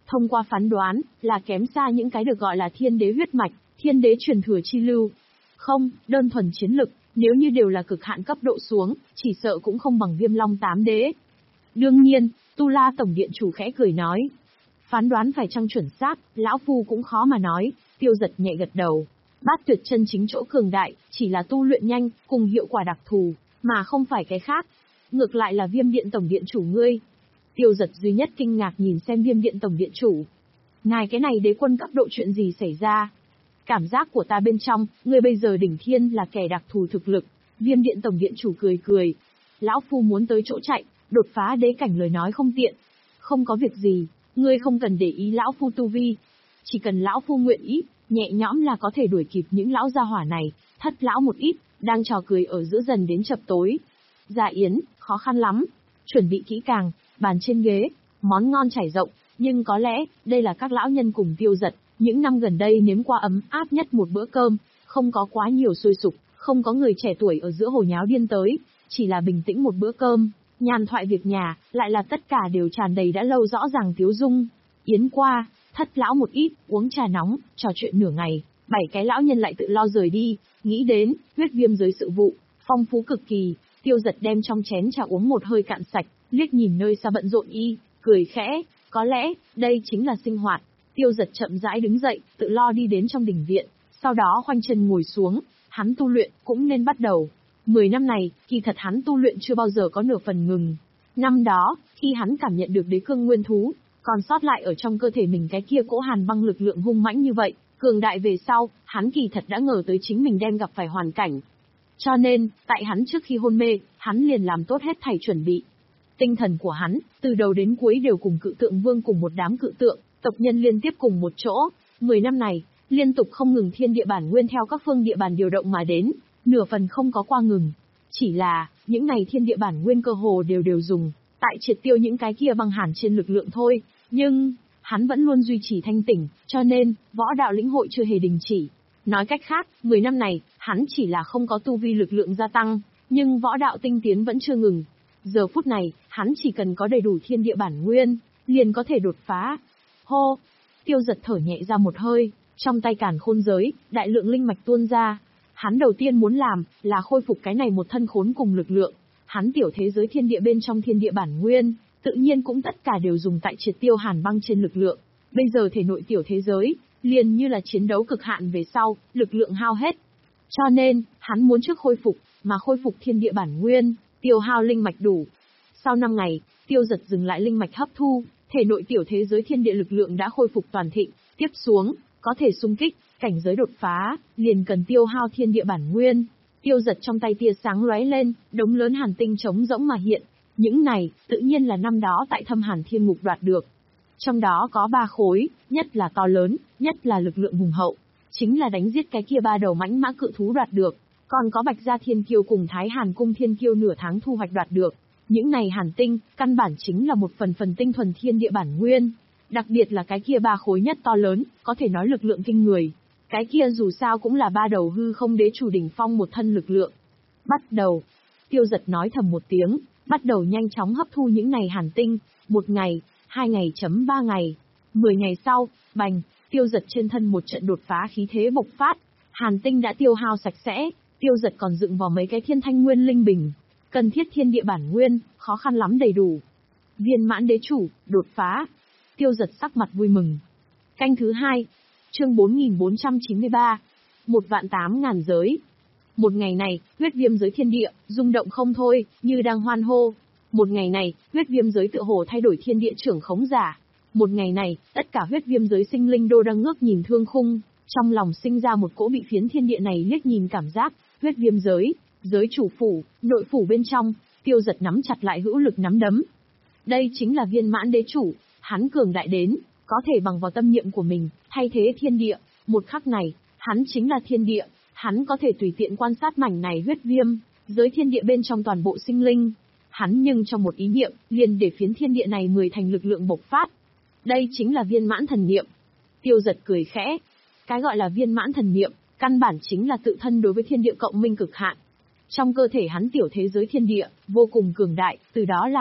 Thông qua phán đoán, là kém xa những cái được gọi là thiên đế huyết mạch, thiên đế truyền thừa chi lưu. Không, đơn thuần chiến lực, nếu như đều là cực hạn cấp độ xuống, chỉ sợ cũng không bằng Viêm Long tám đế. Đương nhiên, Tu La Tổng Điện chủ khẽ cười nói. Phán đoán phải chăng chuẩn xác, lão phu cũng khó mà nói, Tiêu Giật nhẹ gật đầu. Bát tuyệt chân chính chỗ cường đại, chỉ là tu luyện nhanh, cùng hiệu quả đặc thù, mà không phải cái khác. Ngược lại là Viêm Điện Tổng Điện chủ ngươi. Tiêu Giật duy nhất kinh ngạc nhìn xem Viêm Điện Tổng Điện chủ. Ngài cái này đế quân cấp độ chuyện gì xảy ra? Cảm giác của ta bên trong, ngươi bây giờ đỉnh thiên là kẻ đặc thù thực lực. Viêm Điện Tổng Điện chủ cười cười. Lão phu muốn tới chỗ chạy, đột phá đế cảnh lời nói không tiện. Không có việc gì, ngươi không cần để ý lão phu tu vi. Chỉ cần lão phu nguyện ý, nhẹ nhõm là có thể đuổi kịp những lão gia hỏa này, thất lão một ít, đang trò cười ở giữa dần đến chập tối. Dạ yến, khó khăn lắm. Chuẩn bị kỹ càng, bàn trên ghế, món ngon trải rộng, nhưng có lẽ, đây là các lão nhân cùng Tiêu Giật, những năm gần đây nếm qua ấm áp nhất một bữa cơm, không có quá nhiều sôi sục, không có người trẻ tuổi ở giữa hồ nháo điên tới, chỉ là bình tĩnh một bữa cơm, nhàn thoại việc nhà, lại là tất cả đều tràn đầy đã lâu rõ ràng tiếu dung. Yến qua, thất lão một ít, uống trà nóng, trò chuyện nửa ngày, bảy cái lão nhân lại tự lo rời đi, nghĩ đến, huyết viêm giới sự vụ, phong phú cực kỳ, Tiêu Giật đem trong chén trà uống một hơi cạn sạch, liếc nhìn nơi xa bận rộn y, cười khẽ, có lẽ, đây chính là sinh hoạt. Tiêu Giật chậm rãi đứng dậy, tự lo đi đến trong đình viện, sau đó khoanh chân ngồi xuống, hắn tu luyện cũng nên bắt đầu. Mười năm này, kỳ thật hắn tu luyện chưa bao giờ có nửa phần ngừng. Năm đó, khi hắn cảm nhận được đế cương nguyên thú, còn sót lại ở trong cơ thể mình cái kia cỗ hàn băng lực lượng hung mãnh như vậy, cường đại về sau, hắn kỳ thật đã ngờ tới chính mình đem gặp phải hoàn cảnh. Cho nên, tại hắn trước khi hôn mê, hắn liền làm tốt hết thảy chuẩn bị. Tinh thần của hắn, từ đầu đến cuối đều cùng cự tượng vương cùng một đám cự tượng, tộc nhân liên tiếp cùng một chỗ. Mười năm này, liên tục không ngừng thiên địa bản nguyên theo các phương địa bàn điều động mà đến, nửa phần không có qua ngừng. Chỉ là, những này thiên địa bản nguyên cơ hồ đều đều dùng, tại triệt tiêu những cái kia băng hàn trên lực lượng thôi. Nhưng, hắn vẫn luôn duy trì thanh tỉnh, cho nên, võ đạo lĩnh hội chưa hề đình chỉ. Nói cách khác, mười năm này, hắn chỉ là không có tu vi lực lượng gia tăng, nhưng võ đạo tinh tiến vẫn chưa ngừng. Giờ phút này, hắn chỉ cần có đầy đủ thiên địa bản nguyên, liền có thể đột phá. Hô! Tiêu Giật thở nhẹ ra một hơi, trong tay càn khôn giới, đại lượng linh mạch tuôn ra. Hắn đầu tiên muốn làm, là khôi phục cái này một thân khốn cùng lực lượng. Hắn tiểu thế giới thiên địa bên trong thiên địa bản nguyên, tự nhiên cũng tất cả đều dùng tại triệt tiêu hàn băng trên lực lượng. Bây giờ thể nội tiểu thế giới, liền như là chiến đấu cực hạn về sau, lực lượng hao hết. Cho nên, hắn muốn trước khôi phục, mà khôi phục thiên địa bản nguyên, tiêu hao linh mạch đủ. Sau năm ngày, Tiêu Giật dừng lại linh mạch hấp thu, thể nội tiểu thế giới thiên địa lực lượng đã khôi phục toàn thịnh, tiếp xuống, có thể xung kích, cảnh giới đột phá, liền cần tiêu hao thiên địa bản nguyên. Tiêu Giật trong tay tia sáng lóe lên, đống lớn hàn tinh trống rỗng mà hiện. Những này, tự nhiên là năm đó tại Thâm Hàn Thiên Ngục đoạt được. Trong đó có ba khối, nhất là to lớn, nhất là lực lượng hùng hậu. Chính là đánh giết cái kia ba đầu mãnh mã cự thú đoạt được. Còn có Bạch Gia Thiên Kiêu cùng Thái Hàn Cung Thiên Kiêu nửa tháng thu hoạch đoạt được. Những này hàn tinh, căn bản chính là một phần phần tinh thuần thiên địa bản nguyên. Đặc biệt là cái kia ba khối nhất to lớn, có thể nói lực lượng kinh người. Cái kia dù sao cũng là ba đầu hư không đế chủ đỉnh phong một thân lực lượng. Bắt đầu. Tiêu Giật nói thầm một tiếng, bắt đầu nhanh chóng hấp thu những này hàn tinh. Một ngày, hai ngày chấm ba ngày. Mười ngày sau, bành, Tiêu Giật trên thân một trận đột phá khí thế bộc phát. Hàn tinh đã tiêu hao sạch sẽ, Tiêu Giật còn dựng vào mấy cái thiên thanh nguyên linh bình. Cần thiết thiên địa bản nguyên, khó khăn lắm đầy đủ. Viên mãn đế chủ, đột phá. Tiêu Giật sắc mặt vui mừng. Canh thứ hai, chương bốn nghìn bốn trăm chín mươi ba, một vạn tám ngàn giới. Một ngày này, huyết viêm giới thiên địa, rung động không thôi, như đang hoan hô. Một ngày này, huyết viêm giới tựa hồ thay đổi thiên địa trưởng khống giả. Một ngày này, tất cả huyết viêm giới sinh linh đô đang ngước nhìn thương khung, trong lòng sinh ra một cỗ bị phiến thiên địa này liếc nhìn cảm giác. Huyết viêm giới, giới chủ phủ, nội phủ bên trong, Tiêu Giật nắm chặt lại hữu lực nắm đấm. Đây chính là viên mãn đế chủ, hắn cường đại đến, có thể bằng vào tâm niệm của mình, thay thế thiên địa. Một khắc này, hắn chính là thiên địa, hắn có thể tùy tiện quan sát mảnh này huyết viêm, giới thiên địa bên trong toàn bộ sinh linh. Hắn nhưng trong một ý niệm, liền để phiến thiên địa này mười thành lực lượng bộc phát. Đây chính là viên mãn thần niệm. Tiêu Giật cười khẽ. Cái gọi là viên mãn thần niệm, căn bản chính là tự thân đối với thiên địa cộng minh cực hạn. Trong cơ thể hắn tiểu thế giới thiên địa, vô cùng cường đại, từ đó làm,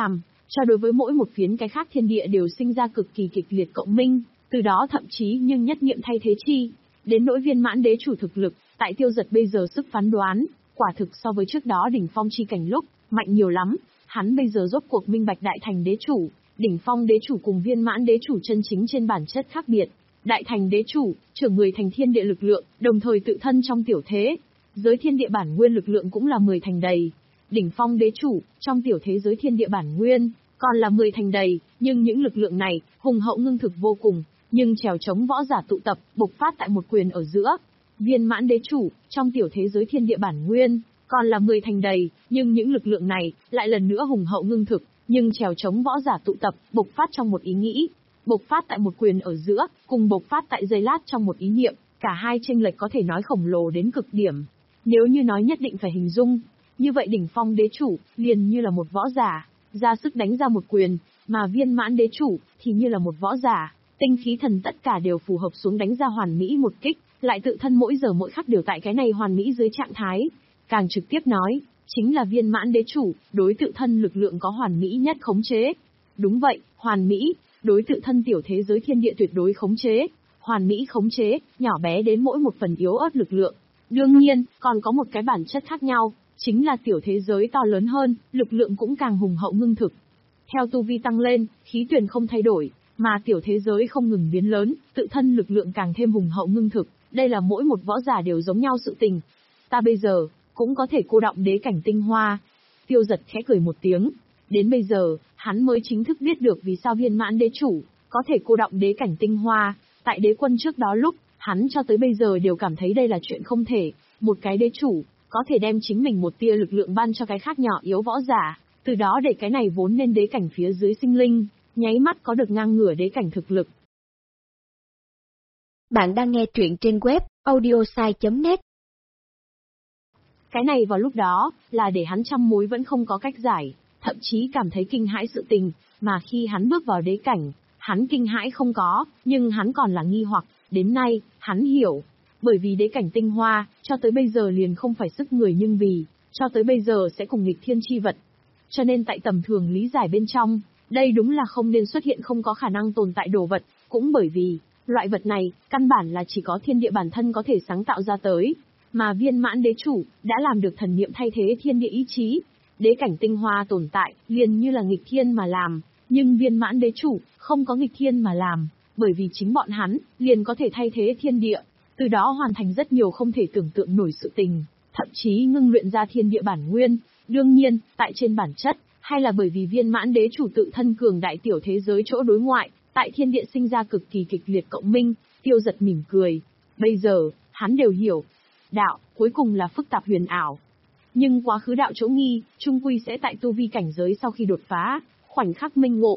cho đối với mỗi một phiến cái khác thiên địa đều sinh ra cực kỳ kịch liệt cộng minh, từ đó thậm chí nhưng nhất niệm thay thế chi. Đến nỗi viên mãn đế chủ thực lực, tại Tiêu Giật bây giờ sức phán đoán, quả thực so với trước đó đỉnh phong chi cảnh lúc, mạnh nhiều lắm. Hắn bây giờ rốt cuộc minh bạch đại thành đế chủ, đỉnh phong đế chủ cùng viên mãn đế chủ chân chính trên bản chất khác biệt. Đại thành đế chủ, trưởng mười thành thiên địa lực lượng, đồng thời tự thân trong tiểu thế, giới thiên địa bản nguyên lực lượng cũng là mười thành đầy. Đỉnh phong đế chủ, trong tiểu thế giới thiên địa bản nguyên, còn là mười thành đầy, nhưng những lực lượng này, hùng hậu ngưng thực vô cùng, nhưng trèo chống võ giả tụ tập, bộc phát tại một quyền ở giữa. Viên mãn đế chủ, trong tiểu thế giới thiên địa bản nguyên, còn là mười thành đầy, nhưng những lực lượng này, lại lần nữa hùng hậu ngưng thực, nhưng trèo chống võ giả tụ tập, bộc phát trong một ý nghĩ, bộc phát tại một quyền ở giữa, cùng bộc phát tại giây lát trong một ý niệm, cả hai chênh lệch có thể nói khổng lồ đến cực điểm. Nếu như nói nhất định phải hình dung, như vậy đỉnh phong đế chủ, liền như là một võ giả, ra sức đánh ra một quyền, mà viên mãn đế chủ, thì như là một võ giả, tinh khí thần tất cả đều phù hợp xuống đánh ra hoàn mỹ một kích, lại tự thân mỗi giờ mỗi khắc đều tại cái này hoàn mỹ dưới trạng thái. Càng trực tiếp nói, chính là viên mãn đế chủ, đối tự thân lực lượng có hoàn mỹ nhất khống chế. Đúng vậy, hoàn mỹ, đối tự thân tiểu thế giới thiên địa tuyệt đối khống chế, hoàn mỹ khống chế, nhỏ bé đến mỗi một phần yếu ớt lực lượng. Đương nhiên, còn có một cái bản chất khác nhau, chính là tiểu thế giới to lớn hơn, lực lượng cũng càng hùng hậu ngưng thực. Theo tu vi tăng lên, khí tuyển không thay đổi, mà tiểu thế giới không ngừng biến lớn, tự thân lực lượng càng thêm hùng hậu ngưng thực, đây là mỗi một võ giả đều giống nhau sự tình. Ta bây giờ, cũng có thể cô động đế cảnh tinh hoa. Tiêu Giật khẽ cười một tiếng. Đến bây giờ, hắn mới chính thức biết được vì sao viên mãn đế chủ, có thể cô động đế cảnh tinh hoa. Tại đế quân trước đó lúc, hắn cho tới bây giờ đều cảm thấy đây là chuyện không thể. Một cái đế chủ, có thể đem chính mình một tia lực lượng ban cho cái khác nhỏ yếu võ giả, từ đó để cái này vốn nên đế cảnh phía dưới sinh linh, nháy mắt có được ngang ngửa đế cảnh thực lực. Bạn đang nghe truyện trên web audiosai chấm net. Cái này vào lúc đó, là để hắn trăm mối vẫn không có cách giải, thậm chí cảm thấy kinh hãi sự tình, mà khi hắn bước vào đế cảnh, hắn kinh hãi không có, nhưng hắn còn là nghi hoặc, đến nay, hắn hiểu. Bởi vì đế cảnh tinh hoa, cho tới bây giờ liền không phải sức người nhưng vì, cho tới bây giờ sẽ cùng nghịch thiên chi vật. Cho nên tại tầm thường lý giải bên trong, đây đúng là không nên xuất hiện không có khả năng tồn tại đồ vật, cũng bởi vì, loại vật này, căn bản là chỉ có thiên địa bản thân có thể sáng tạo ra tới. Mà viên mãn đế chủ, đã làm được thần niệm thay thế thiên địa ý chí. Đế cảnh tinh hoa tồn tại, liền như là nghịch thiên mà làm, nhưng viên mãn đế chủ, không có nghịch thiên mà làm, bởi vì chính bọn hắn, liền có thể thay thế thiên địa, từ đó hoàn thành rất nhiều không thể tưởng tượng nổi sự tình, thậm chí ngưng luyện ra thiên địa bản nguyên. Đương nhiên, tại trên bản chất, hay là bởi vì viên mãn đế chủ tự thân cường đại tiểu thế giới chỗ đối ngoại, tại thiên địa sinh ra cực kỳ kịch liệt cộng minh. Tiêu Giật mỉm cười. Bây giờ, hắn đều hiểu. Đạo, cuối cùng là phức tạp huyền ảo. Nhưng quá khứ đạo chỗ nghi, chung quy sẽ tại tu vi cảnh giới sau khi đột phá, khoảnh khắc minh ngộ,